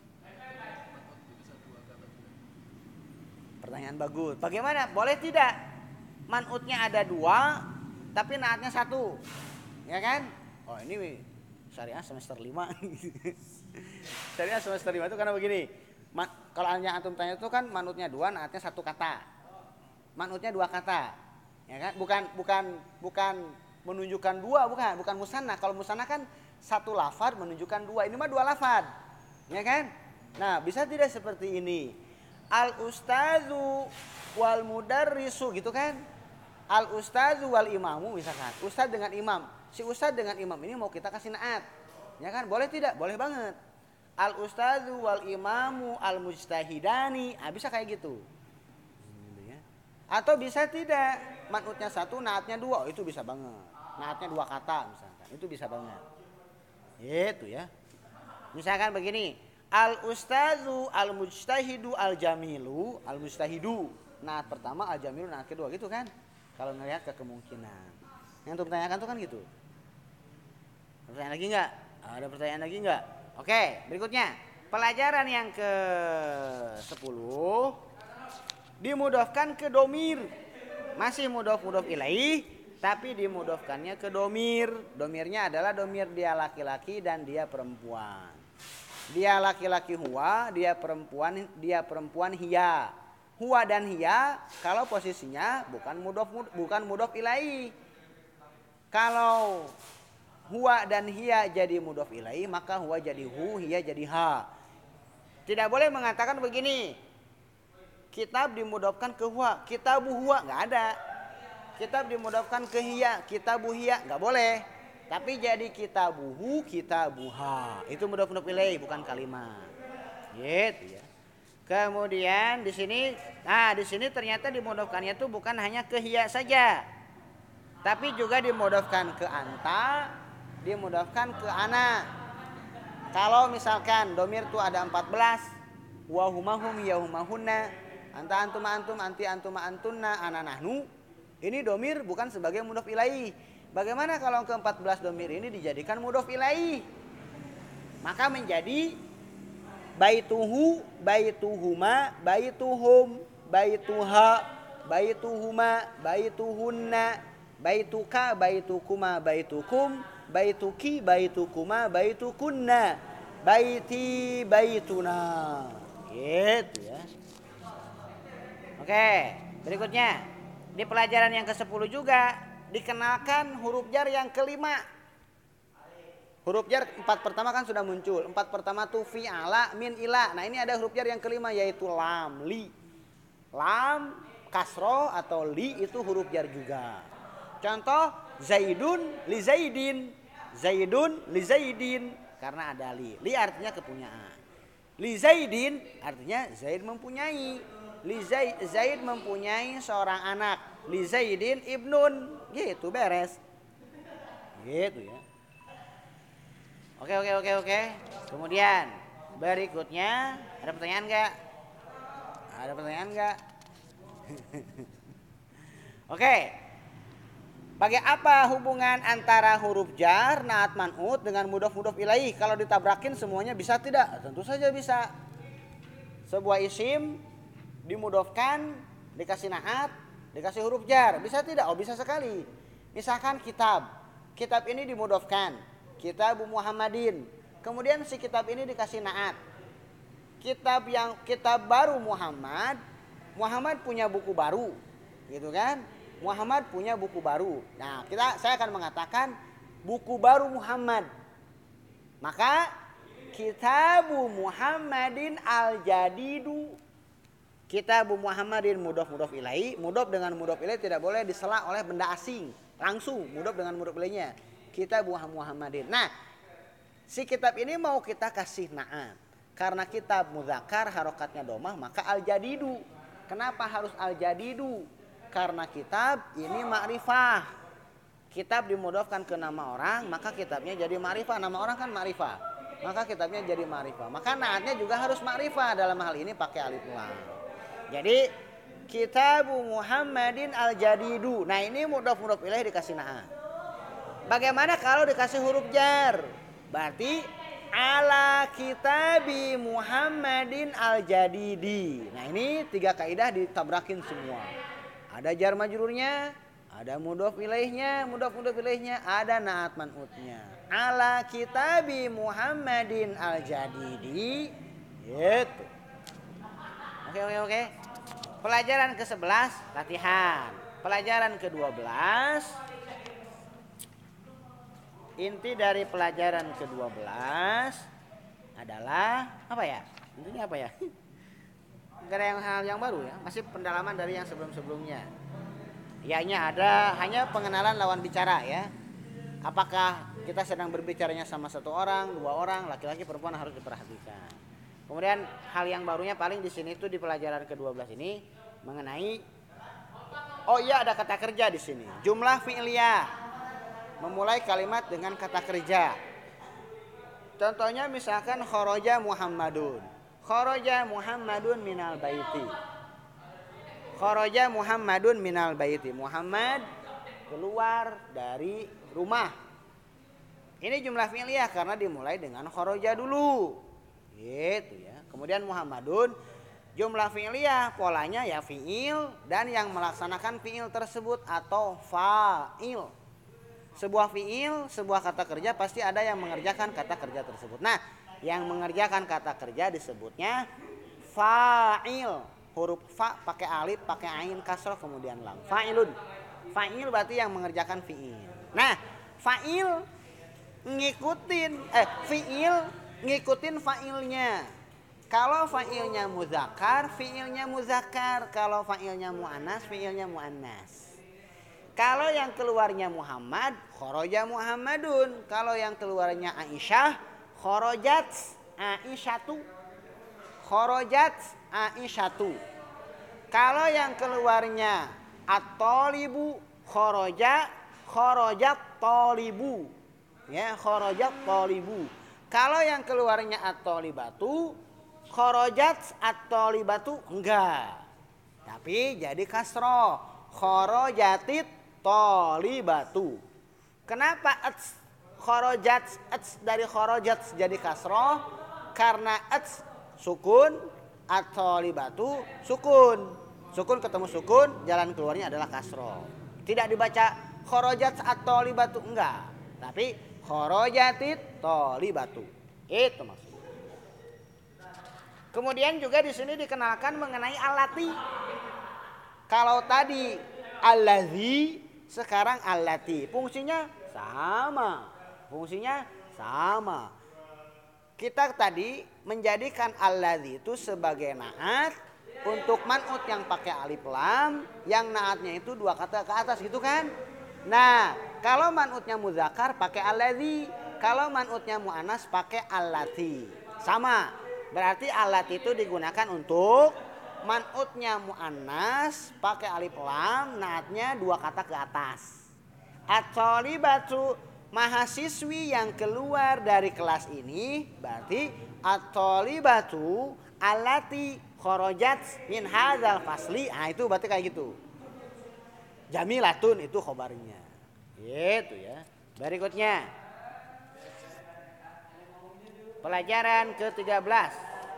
Pertanyaan bagus. Bagaimana? Boleh tidak manutnya ada dua, tapi naatnya satu, ya kan? Oh ini syariah semester lima. Syariah semester lima itu karena begini. Man, kalau yang antum tanya itu kan manutnya dua, naatnya satu kata. Manutnya dua kata, ya kan? Bukan bukan bukan menunjukkan dua, bukan bukan musanna. Kalau musanna kan satu lafaz menunjukkan dua. Ini mah dua lafaz, ya kan? Nah bisa tidak seperti ini? Al ustazu wal mudarrisu, gitu kan? Al ustazu wal imamu misalkan. Ustaz dengan imam. Si ustaz dengan imam ini mau kita kasih naat, ya kan? Boleh tidak? Boleh banget. Al ustadzu wal imamu al mujtahidani, ah, bisa kayak gitu. Atau bisa tidak, manutnya satu, naatnya dua, oh, itu bisa banget. Naatnya dua kata misalkan, itu bisa banget. Itu ya. Misalkan begini, al ustadzu al mujtahidu al jamilu, al mujtahidu, naat pertama, al jamilu naat kedua, gitu kan? Kalau ngelihat ke kemungkinan. Yang untuk pertanyakan itu kan gitu. Pertanyaan lagi enggak? Ada pertanyaan lagi enggak? Oke, berikutnya pelajaran yang ke sepuluh, dimudofkan ke domir. Masih mudof mudof ilaih, tapi dimudofkannya ke domir. Domirnya adalah domir dia laki-laki dan dia perempuan. Dia laki-laki huwa, dia perempuan dia perempuan hiya. Huwa dan hiya kalau posisinya bukan mudof bukan mudof ilaih. Kalau huwa dan hiya jadi mudof ilaih, maka huwa jadi hu, hiya jadi ha. Tidak boleh mengatakan begini, kitab dimudofkan ke huwa, kitabu huwa, nggak ada. Kitab dimudofkan ke hiya, kitabu hiya, nggak boleh. Tapi jadi kitabuhu, kitabuha, itu mudof mudof ilaih, bukan kalimat. Gitu ya. Kemudian di sini, nah di sini ternyata dimudofkannya itu bukan hanya ke hiya saja, tapi juga dimudofkan ke anta, dimudafkan ke ana. Kalau misalkan domir itu ada empat belas, wa humahum ya humahunna, anta antum antum anti antum antunna ana nahnu, ini domir bukan sebagai mudhof ilaih. Bagaimana kalau ke empat belas domir ini dijadikan mudhof ilaih? Maka menjadi baituhu, baituhuma, baituhum, baituha, baituhuma, baituhunna, baituka, baitukuma, baitukum, baituki, baitukuma, baitukunna, baiti, baituna. Gitu ya. Oke, berikutnya di pelajaran yang kesepuluh juga dikenalkan huruf jar yang kelima. Huruf jar empat pertama kan sudah muncul. Empat pertama tuh fi'ala, min, ila. Nah ini ada huruf jar yang kelima yaitu lam, li. Lam, kasroh atau li itu huruf jar juga. Contoh Zaidun li Zaidin, Zaidun li Zaidin, karena ada li. Li artinya kepunyaan. Li Zaidin artinya Zaid mempunyai. Li Zaid, Zaid mempunyai seorang anak. Li Zaidin ibnun. Gitu beres. Gitu ya. Oke oke oke oke. Kemudian berikutnya ada pertanyaan enggak? Ada pertanyaan enggak? Oke. Bagi apa hubungan antara huruf jar, naat man'ut dengan mudhof mudhof ilaih? Kalau ditabrakin semuanya bisa tidak? Tentu saja bisa. Sebuah isim dimudhofkan, dikasih naat, dikasih huruf jar. Bisa tidak? Oh bisa sekali. Misalkan kitab. Kitab ini dimudhofkan. Kitab Muhammadin. Kemudian si kitab ini dikasih naat. Kitab yang kitab baru Muhammad. Muhammad punya buku baru. Gitu kan? Muhammad punya buku baru. Nah, kita saya akan mengatakan buku baru Muhammad. Maka Kitabu Muhammadin al-Jadidu. Kitabu Muhammadin mudhof mudhof ilaih. Mudhof dengan mudhof ilaih tidak boleh disela oleh benda asing. Langsung mudhof dengan mudhof ilaihnya. Kitabu Muhammadin. Nah, si kitab ini mau kita kasih naat. Karena kitab muzakkar harokatnya domah, maka al-Jadidu. Kenapa harus al-Jadidu? Karena kitab ini ma'rifah. Kitab dimudhofkan ke nama orang, maka kitabnya jadi ma'rifah. Nama orang kan ma'rifah. Maka kitabnya jadi ma'rifah. Maka naatnya juga harus ma'rifah. Dalam hal ini pakai alif lam. Jadi Kitabu Muhammadin al-Jadidu. Nah ini mudhof mudhof ilaih dikasih naat. Bagaimana kalau dikasih huruf jar? Berarti ala kitabi Muhammadin al-Jadidi. Nah ini tiga kaidah ditabrakin semua. Ada jar majrurnya, ada mudhof ilaihnya, mudhof mudhof ilaihnya, ada naat man'utnya. Ala kitabi Muhammadin al-Jadidi. Gitu. Oke oke oke. Pelajaran ke sebelas latihan. Pelajaran ke dua belas. Inti dari pelajaran ke dua belas adalah apa ya? Intinya apa ya? Gak ada yang hal yang baru ya, masih pendalaman dari yang sebelum-sebelumnya. Ianya ada hanya pengenalan lawan bicara ya. Apakah kita sedang berbicaranya sama satu orang, dua orang, laki-laki perempuan harus diperhatikan. Kemudian hal yang barunya paling di sini tuh di pelajaran ke dua belas ini mengenai oh iya ada kata kerja di sini. Jumlah fi'liyah. Memulai kalimat dengan kata kerja. Contohnya misalkan kharaja Muhammadun. Kharaja Muhammadun minal baiti. Kharaja Muhammadun minal baiti. Muhammad keluar dari rumah. Ini jumlah fi'liyah karena dimulai dengan kharaja dulu. Gitu ya. Kemudian Muhammadun jumlah fi'liyah polanya ya fi'il dan yang melaksanakan fi'il tersebut atau fa'il. Sebuah fi'il, sebuah kata kerja pasti ada yang mengerjakan kata kerja tersebut. Nah, yang mengerjakan kata kerja disebutnya fa'il. Huruf fa pakai alif, pakai ain, kasroh kemudian lam. Fa'ilun. Fa'il berarti yang mengerjakan fi'il. Nah, fa'il ngikutin eh fi'il ngikutin fa'ilnya. Kalau fa'ilnya muzakkar, fi'ilnya muzakkar. Kalau fa'ilnya muannas, fi'ilnya muannas. Kalau yang keluarnya Muhammad, kharaja Muhammadun. Kalau yang keluarnya Aisyah, kharajat Aisyatu. Kharajat Aisyatu. Kalau yang keluarnya at-talibu, kharaja kharajat talibu. Ya, kharajat talibu. Kalau yang keluarnya at-talibatu, kharajat at-talibatu enggak. Tapi jadi kasroh. Kharajatit talibatu. Kenapa ats kharajat ats dari kharajat jadi kasroh? Karena ats sukun, at-talibatu sukun. Sukun ketemu sukun, jalan keluarnya adalah kasroh. Tidak dibaca kharajat at-talibatu enggak, tapi kharajatit talibatu. Itu maksudnya. Kemudian juga di sini dikenalkan mengenai allati. Kalau tadi allazi, sekarang allati. Fungsinya sama. Fungsinya sama. Kita tadi menjadikan allazi itu sebagai naat untuk man'ut yang pakai alif lam, yang naatnya itu dua kata ke atas gitu kan. Nah, kalau man'utnya muzakkar pakai allazi. Kalau man'utnya mu'annas pakai allati. Sama. Berarti allati itu digunakan untuk man'utnya mu'annas pakai alif lam, naatnya dua kata ke atas. At-thalibatu mahasiswi yang keluar dari kelas ini berarti at-thalibatu allati kharajat min hadzal fasli. Ah itu berarti kayak gitu. Jamilatun itu khobarnya. Gitu ya. Berikutnya. Pelajaran ke tiga belas.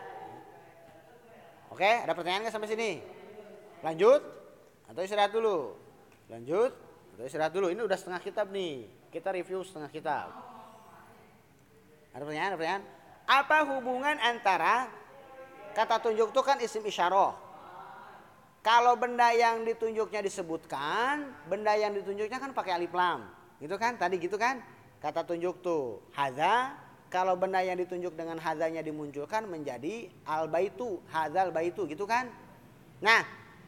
Oke, ada pertanyaan nggak sampai sini? Lanjut atau istirahat dulu? Lanjut atau istirahat dulu? Ini udah setengah kitab nih. Kita review setengah kitab. Ada pertanyaan? Ada pertanyaan? Apa hubungan antara kata tunjuk itu kan isim isyarah. Kalau benda yang ditunjuknya disebutkan, benda yang ditunjuknya kan pakai alif lam. Gitu kan? Tadi gitu kan? Kata tunjuk tuh hadza. Kalau benda yang ditunjuk dengan hadzanya dimunculkan menjadi al baitu, hadzal baitu gitu kan? Nah,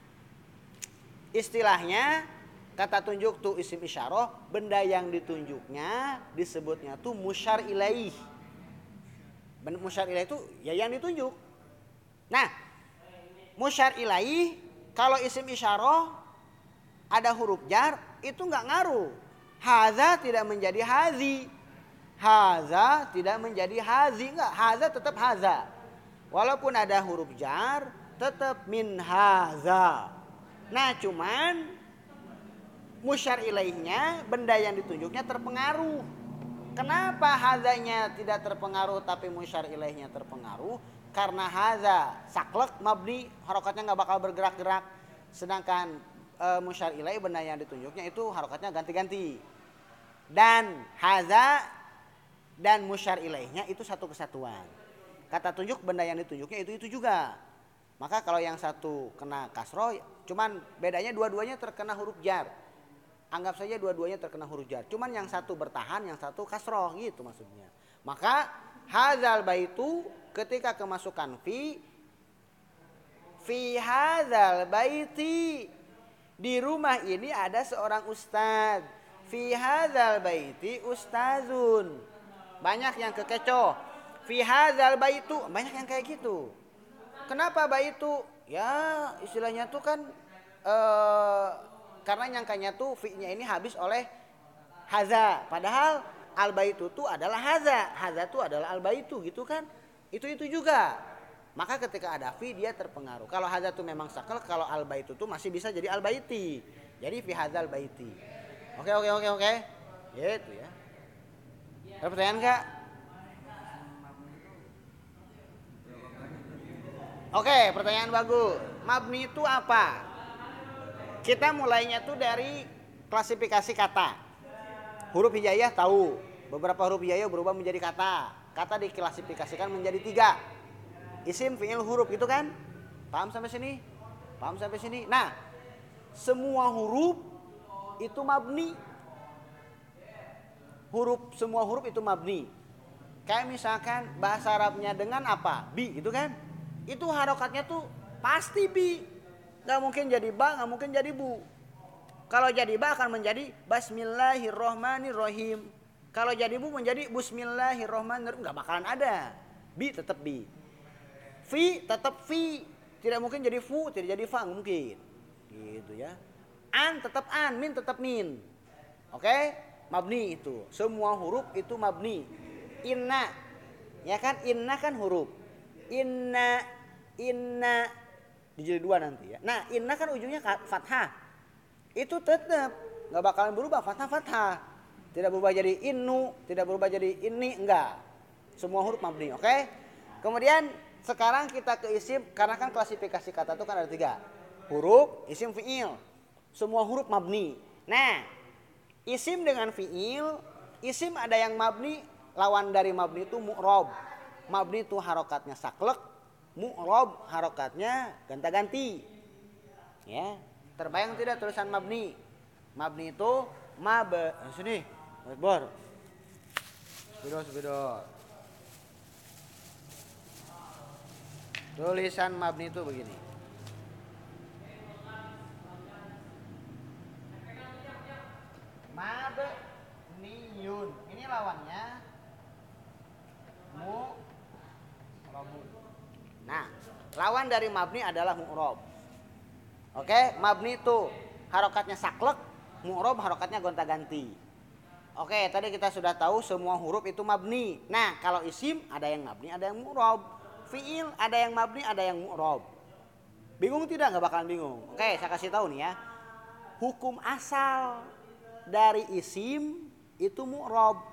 istilahnya kata tunjuk tuh isim isyarah, benda yang ditunjuknya disebutnya tuh musyar ilaih. Musyar ilaih itu ya yang ditunjuk. Nah, musyar ilaih kalau isim isyarah ada huruf jar itu nggak ngaruh. Hadza tidak menjadi hadzi. Hadza tidak menjadi hadzi, enggak. Hadza tetap hadza. Walaupun ada huruf jar tetap min hadza. Nah, cuman musyar ilaihnya benda yang ditunjuknya terpengaruh. Kenapa hadzanya tidak terpengaruh tapi musyar ilaihnya terpengaruh? Karena hadza saklek mabni, harokatnya nggak bakal bergerak-gerak. Sedangkan e, musyar ilaih benda yang ditunjuknya itu harokatnya ganti-ganti. Dan hadza dan musyar ilaihnya itu satu kesatuan. Kata tunjuk benda yang ditunjuknya itu itu juga. Maka kalau yang satu kena kasroh, cuman bedanya dua-duanya terkena huruf jar. Anggap saja dua-duanya terkena huruf jar. Cuman yang satu bertahan, yang satu kasroh gitu maksudnya. Maka hadzal baitu ketika kemasukan fi, fi hadzal baiti, di rumah ini ada seorang ustadz. Fi hadzal baiti ustazun. Banyak yang kekecoh. Fi hadzal baitu, banyak yang kayak gitu. Kenapa baitu? Ya istilahnya tuh kan ee, karena nyangkanya tuh fi-nya ini habis oleh haza. Padahal al baitu tuh adalah haza. Haza tuh adalah al baitu gitu kan. Itu itu juga. Maka ketika ada fi dia terpengaruh. Kalau haza tuh memang sakal, kalau al baitu tuh masih bisa jadi al baiti. Jadi fi hadzal baiti. Oke oke oke oke. Gitu ya. Ada pertanyaan nggak? Oke, pertanyaan bagus. Mabni itu apa? Kita mulainya tuh dari klasifikasi kata. Huruf hijaiyah tahu. Beberapa huruf hijaiyah berubah menjadi kata. Kata diklasifikasikan menjadi tiga. Isim, fi'il, huruf gitu kan? Paham sampai sini? Paham sampai sini? Nah, semua huruf itu mabni. Huruf semua huruf itu mabni. Kayak misalkan bahasa Arabnya dengan apa? Bi gitu kan? Itu harokatnya tuh pasti bi. Gak mungkin jadi ba, gak mungkin jadi bu. Kalau jadi ba akan menjadi Bismillahirrohmanirrohim. Kalau jadi bu menjadi Bismillahirrohmanirrohim. Gak bakalan ada. Bi tetap bi. Fi tetap fi. Tidak mungkin jadi fu, tidak jadi fa, mungkin. Gitu ya. An tetap an, min tetap min. Oke? Okay? Mabni itu. Semua huruf itu mabni. Inna. Ya kan? Inna kan huruf. Inna. Inna. Dijadi dua nanti ya. Nah inna kan ujungnya fathah. Itu tetap. Gak bakalan berubah. Fathah-fathah. Tidak berubah jadi innu. Tidak berubah jadi ini. Enggak. Semua huruf mabni. Oke? Okay? Kemudian sekarang kita ke isim. Karena kan klasifikasi kata itu kan ada tiga. Huruf, isim, fi'il. Semua huruf mabni. Nah. Isim dengan fi'il, isim ada yang mabni, lawan dari mabni itu mu'rob. Mabni itu harokatnya saklek, mu'rob harokatnya ganta-ganti. Ya, terbayang tidak tulisan mabni? Mabni itu mab, eh, sini, bor, sebidor, sebidor. Tulisan mabni itu begini. Mabniyun. Ini lawannya Lawan dari mabni adalah mu'rob. Oke, mabni itu harokatnya saklek, mu'rob harokatnya gonta-ganti. Oke, tadi kita sudah tahu semua huruf itu mabni. Nah, kalau isim ada yang mabni, ada yang mu'rob. Fi'il ada yang mabni, ada yang mu'rob. Bingung tidak? Nggak bakalan bingung. Oke, saya kasih tahu nih ya. Hukum asal dari isim itu mu'rob.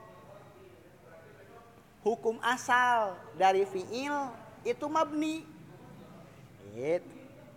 Hukum asal dari fi'il itu mabni. Gitu.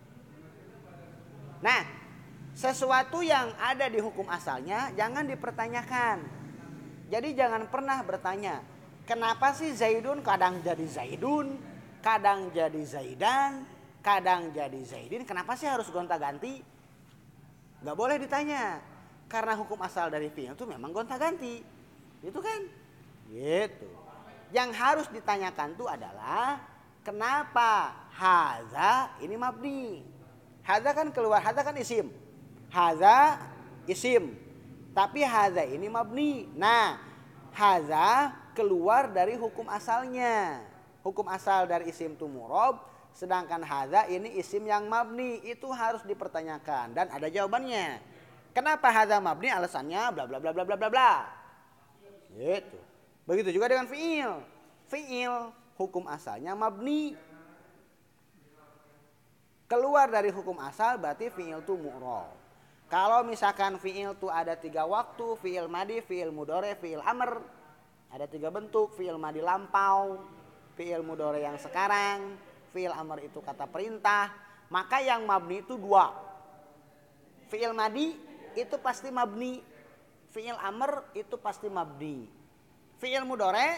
Nah, sesuatu yang ada di hukum asalnya jangan dipertanyakan. Jadi jangan pernah bertanya, kenapa sih Zaidun kadang jadi Zaidun, kadang jadi Zaidan, kadang jadi Zaidin, kenapa sih harus gonta-ganti? Gak boleh ditanya. Karena hukum asal dari fi'il itu memang gonta-ganti. Gitu kan? Gitu. Yang harus ditanyakan itu adalah kenapa haza ini mabni. Haza kan keluar, haza kan isim. Haza isim. Tapi haza ini mabni. Nah, haza keluar dari hukum asalnya. Hukum asal dari isim itu mu'rob, sedangkan haza ini isim yang mabni. Itu harus dipertanyakan dan ada jawabannya. Kenapa haza mabni? Alasannya bla bla bla bla bla bla bla. Gitu. Begitu juga dengan fi'il. Fi'il hukum asalnya mabni. Keluar dari hukum asal berarti fi'il itu mu'rob. Kalau misalkan fi'il itu ada tiga waktu, fi'il madi, fi'il mudhari, fi'il amr. Ada tiga bentuk, fi'il madi lampau, fi'il mudhari yang sekarang, fi'il amr itu kata perintah. Maka yang mabni itu dua. Fi'il madi itu pasti mabni. Fi'il amr itu pasti mabni. Fi'il mudhari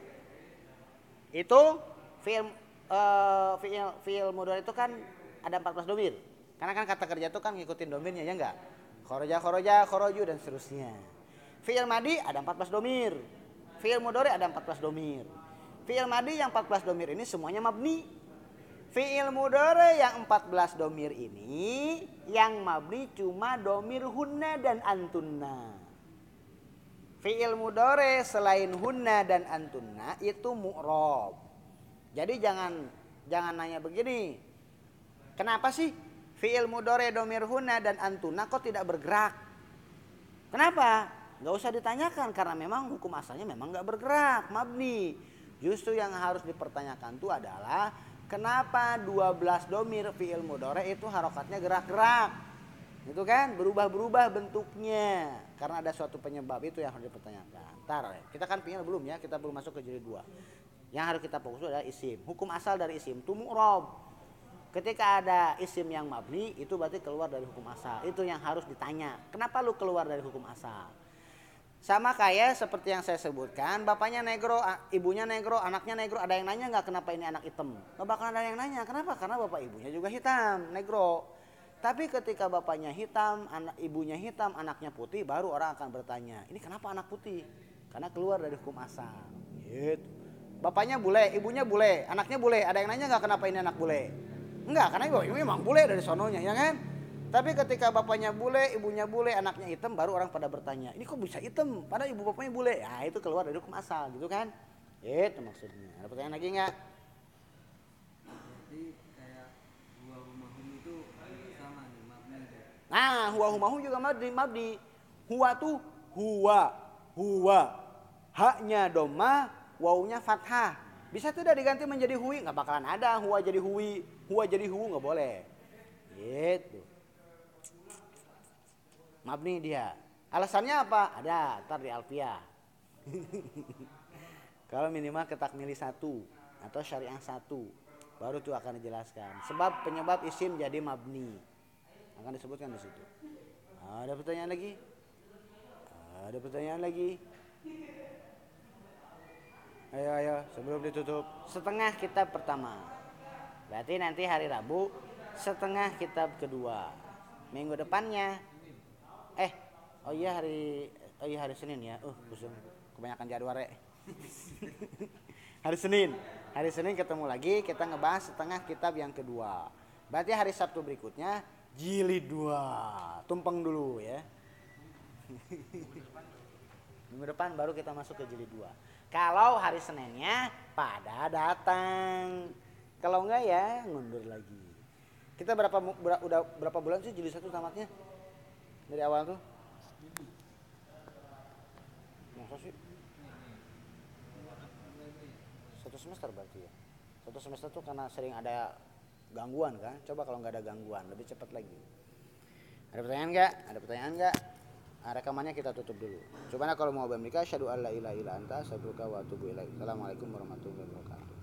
itu fi'il uh, fi'il fi'il mudhari itu kan ada empat belas domir. Karena kan kata kerja itu kan ngikutin domirnya, ya enggak? Khoroja, khoroja, khoroju dan seterusnya. Fi'il madi ada empat belas domir. Fi'il mudhari ada empat belas domir. Fi'il madi yang empat belas domir ini semuanya mabni. Fi'il mudhari yang empat belas domir ini yang mabni cuma domir hunna dan antunna. Fi'il mudhari selain hunna dan antunna itu mu'rob. Jadi jangan jangan nanya begini. Kenapa sih fi'il mudhari domir hunna dan antunna kok tidak bergerak? Kenapa? Gak usah ditanyakan karena memang hukum asalnya memang gak bergerak, mabni. Justru yang harus dipertanyakan itu adalah kenapa dua belas domir fi'il mudhari itu harokatnya gerak-gerak. Itu kan berubah-berubah bentuknya karena ada suatu penyebab, itu yang harus dipertanyakan. Ntar kita kan fi'il belum ya, kita belum masuk ke jilid dua. Yang harus kita fokus adalah isim. Hukum asal dari isim itu mu'rob. Ketika ada isim yang mabni itu berarti keluar dari hukum asal. Itu yang harus ditanya. Kenapa lu keluar dari hukum asal? Sama kayak seperti yang saya sebutkan, bapaknya negro, ibunya negro, anaknya negro. Ada yang nanya nggak kenapa ini anak hitam? Nggak bakal ada yang nanya. Kenapa? Karena bapak ibunya juga hitam, negro. Tapi ketika bapaknya hitam, anak ibunya hitam, anaknya putih, baru orang akan bertanya, ini kenapa anak putih? Karena keluar dari hukum asal. Gitu. Bapaknya bule, ibunya bule, anaknya bule. Ada yang nanya nggak kenapa ini anak bule? Enggak, karena ibu memang bule dari sononya, ya kan? Tapi ketika bapaknya bule, ibunya bule, anaknya hitam, baru orang pada bertanya, ini kok bisa hitam? Padahal ibu bapaknya bule. Ya itu keluar dari hukum asal, gitu kan? Itu maksudnya. Ada pertanyaan lagi nggak? Jadi kayak huwa humahum itu sama nih mabni. Nah, huwa humahum juga mabni, mabni. Huwa tuh huwa, huwa. Haknya doma, wawunya fathah. Bisa tidak diganti menjadi hui? Nggak bakalan ada huwa jadi hui, huwa jadi hu, nggak boleh. Gitu. Mabni dia. Alasannya apa? Ada, ntar di alfiah. Kalau minimal ketakmili satu atau syariah satu, baru itu akan dijelaskan. Sebab penyebab isim jadi mabni akan disebutkan di situ. Ada pertanyaan lagi? Ada pertanyaan lagi? Ayo ayo sebelum ditutup. Setengah kitab pertama. Berarti nanti hari Rabu setengah kitab kedua. Minggu depannya eh oh iya hari oh iya hari Senin ya. Uh, busung kebanyakan jadwal rek. Hari Senin. Hari Senin ketemu lagi, kita ngebahas setengah kitab yang kedua. Berarti hari Sabtu berikutnya jilid dua. Tumpeng dulu ya. Minggu depan baru kita masuk ke jilid dua. Kalau hari Seninnya pada datang. Kalau enggak ya ngundur lagi. Kita berapa ber, udah berapa bulan sih jilid satu tamatnya? Dari awal tuh? Masa sih? Satu semester berarti ya. Satu semester tuh karena sering ada gangguan kan? Coba kalau nggak ada gangguan lebih cepat lagi. Ada pertanyaan nggak? Ada pertanyaan nggak? Nah, rekamannya kita tutup dulu. Coba kalau mau bermika, syahadu alla ilaha illa anta, astaghfiruka wa atubu ilaik. Assalamualaikum warahmatullahi wabarakatuh.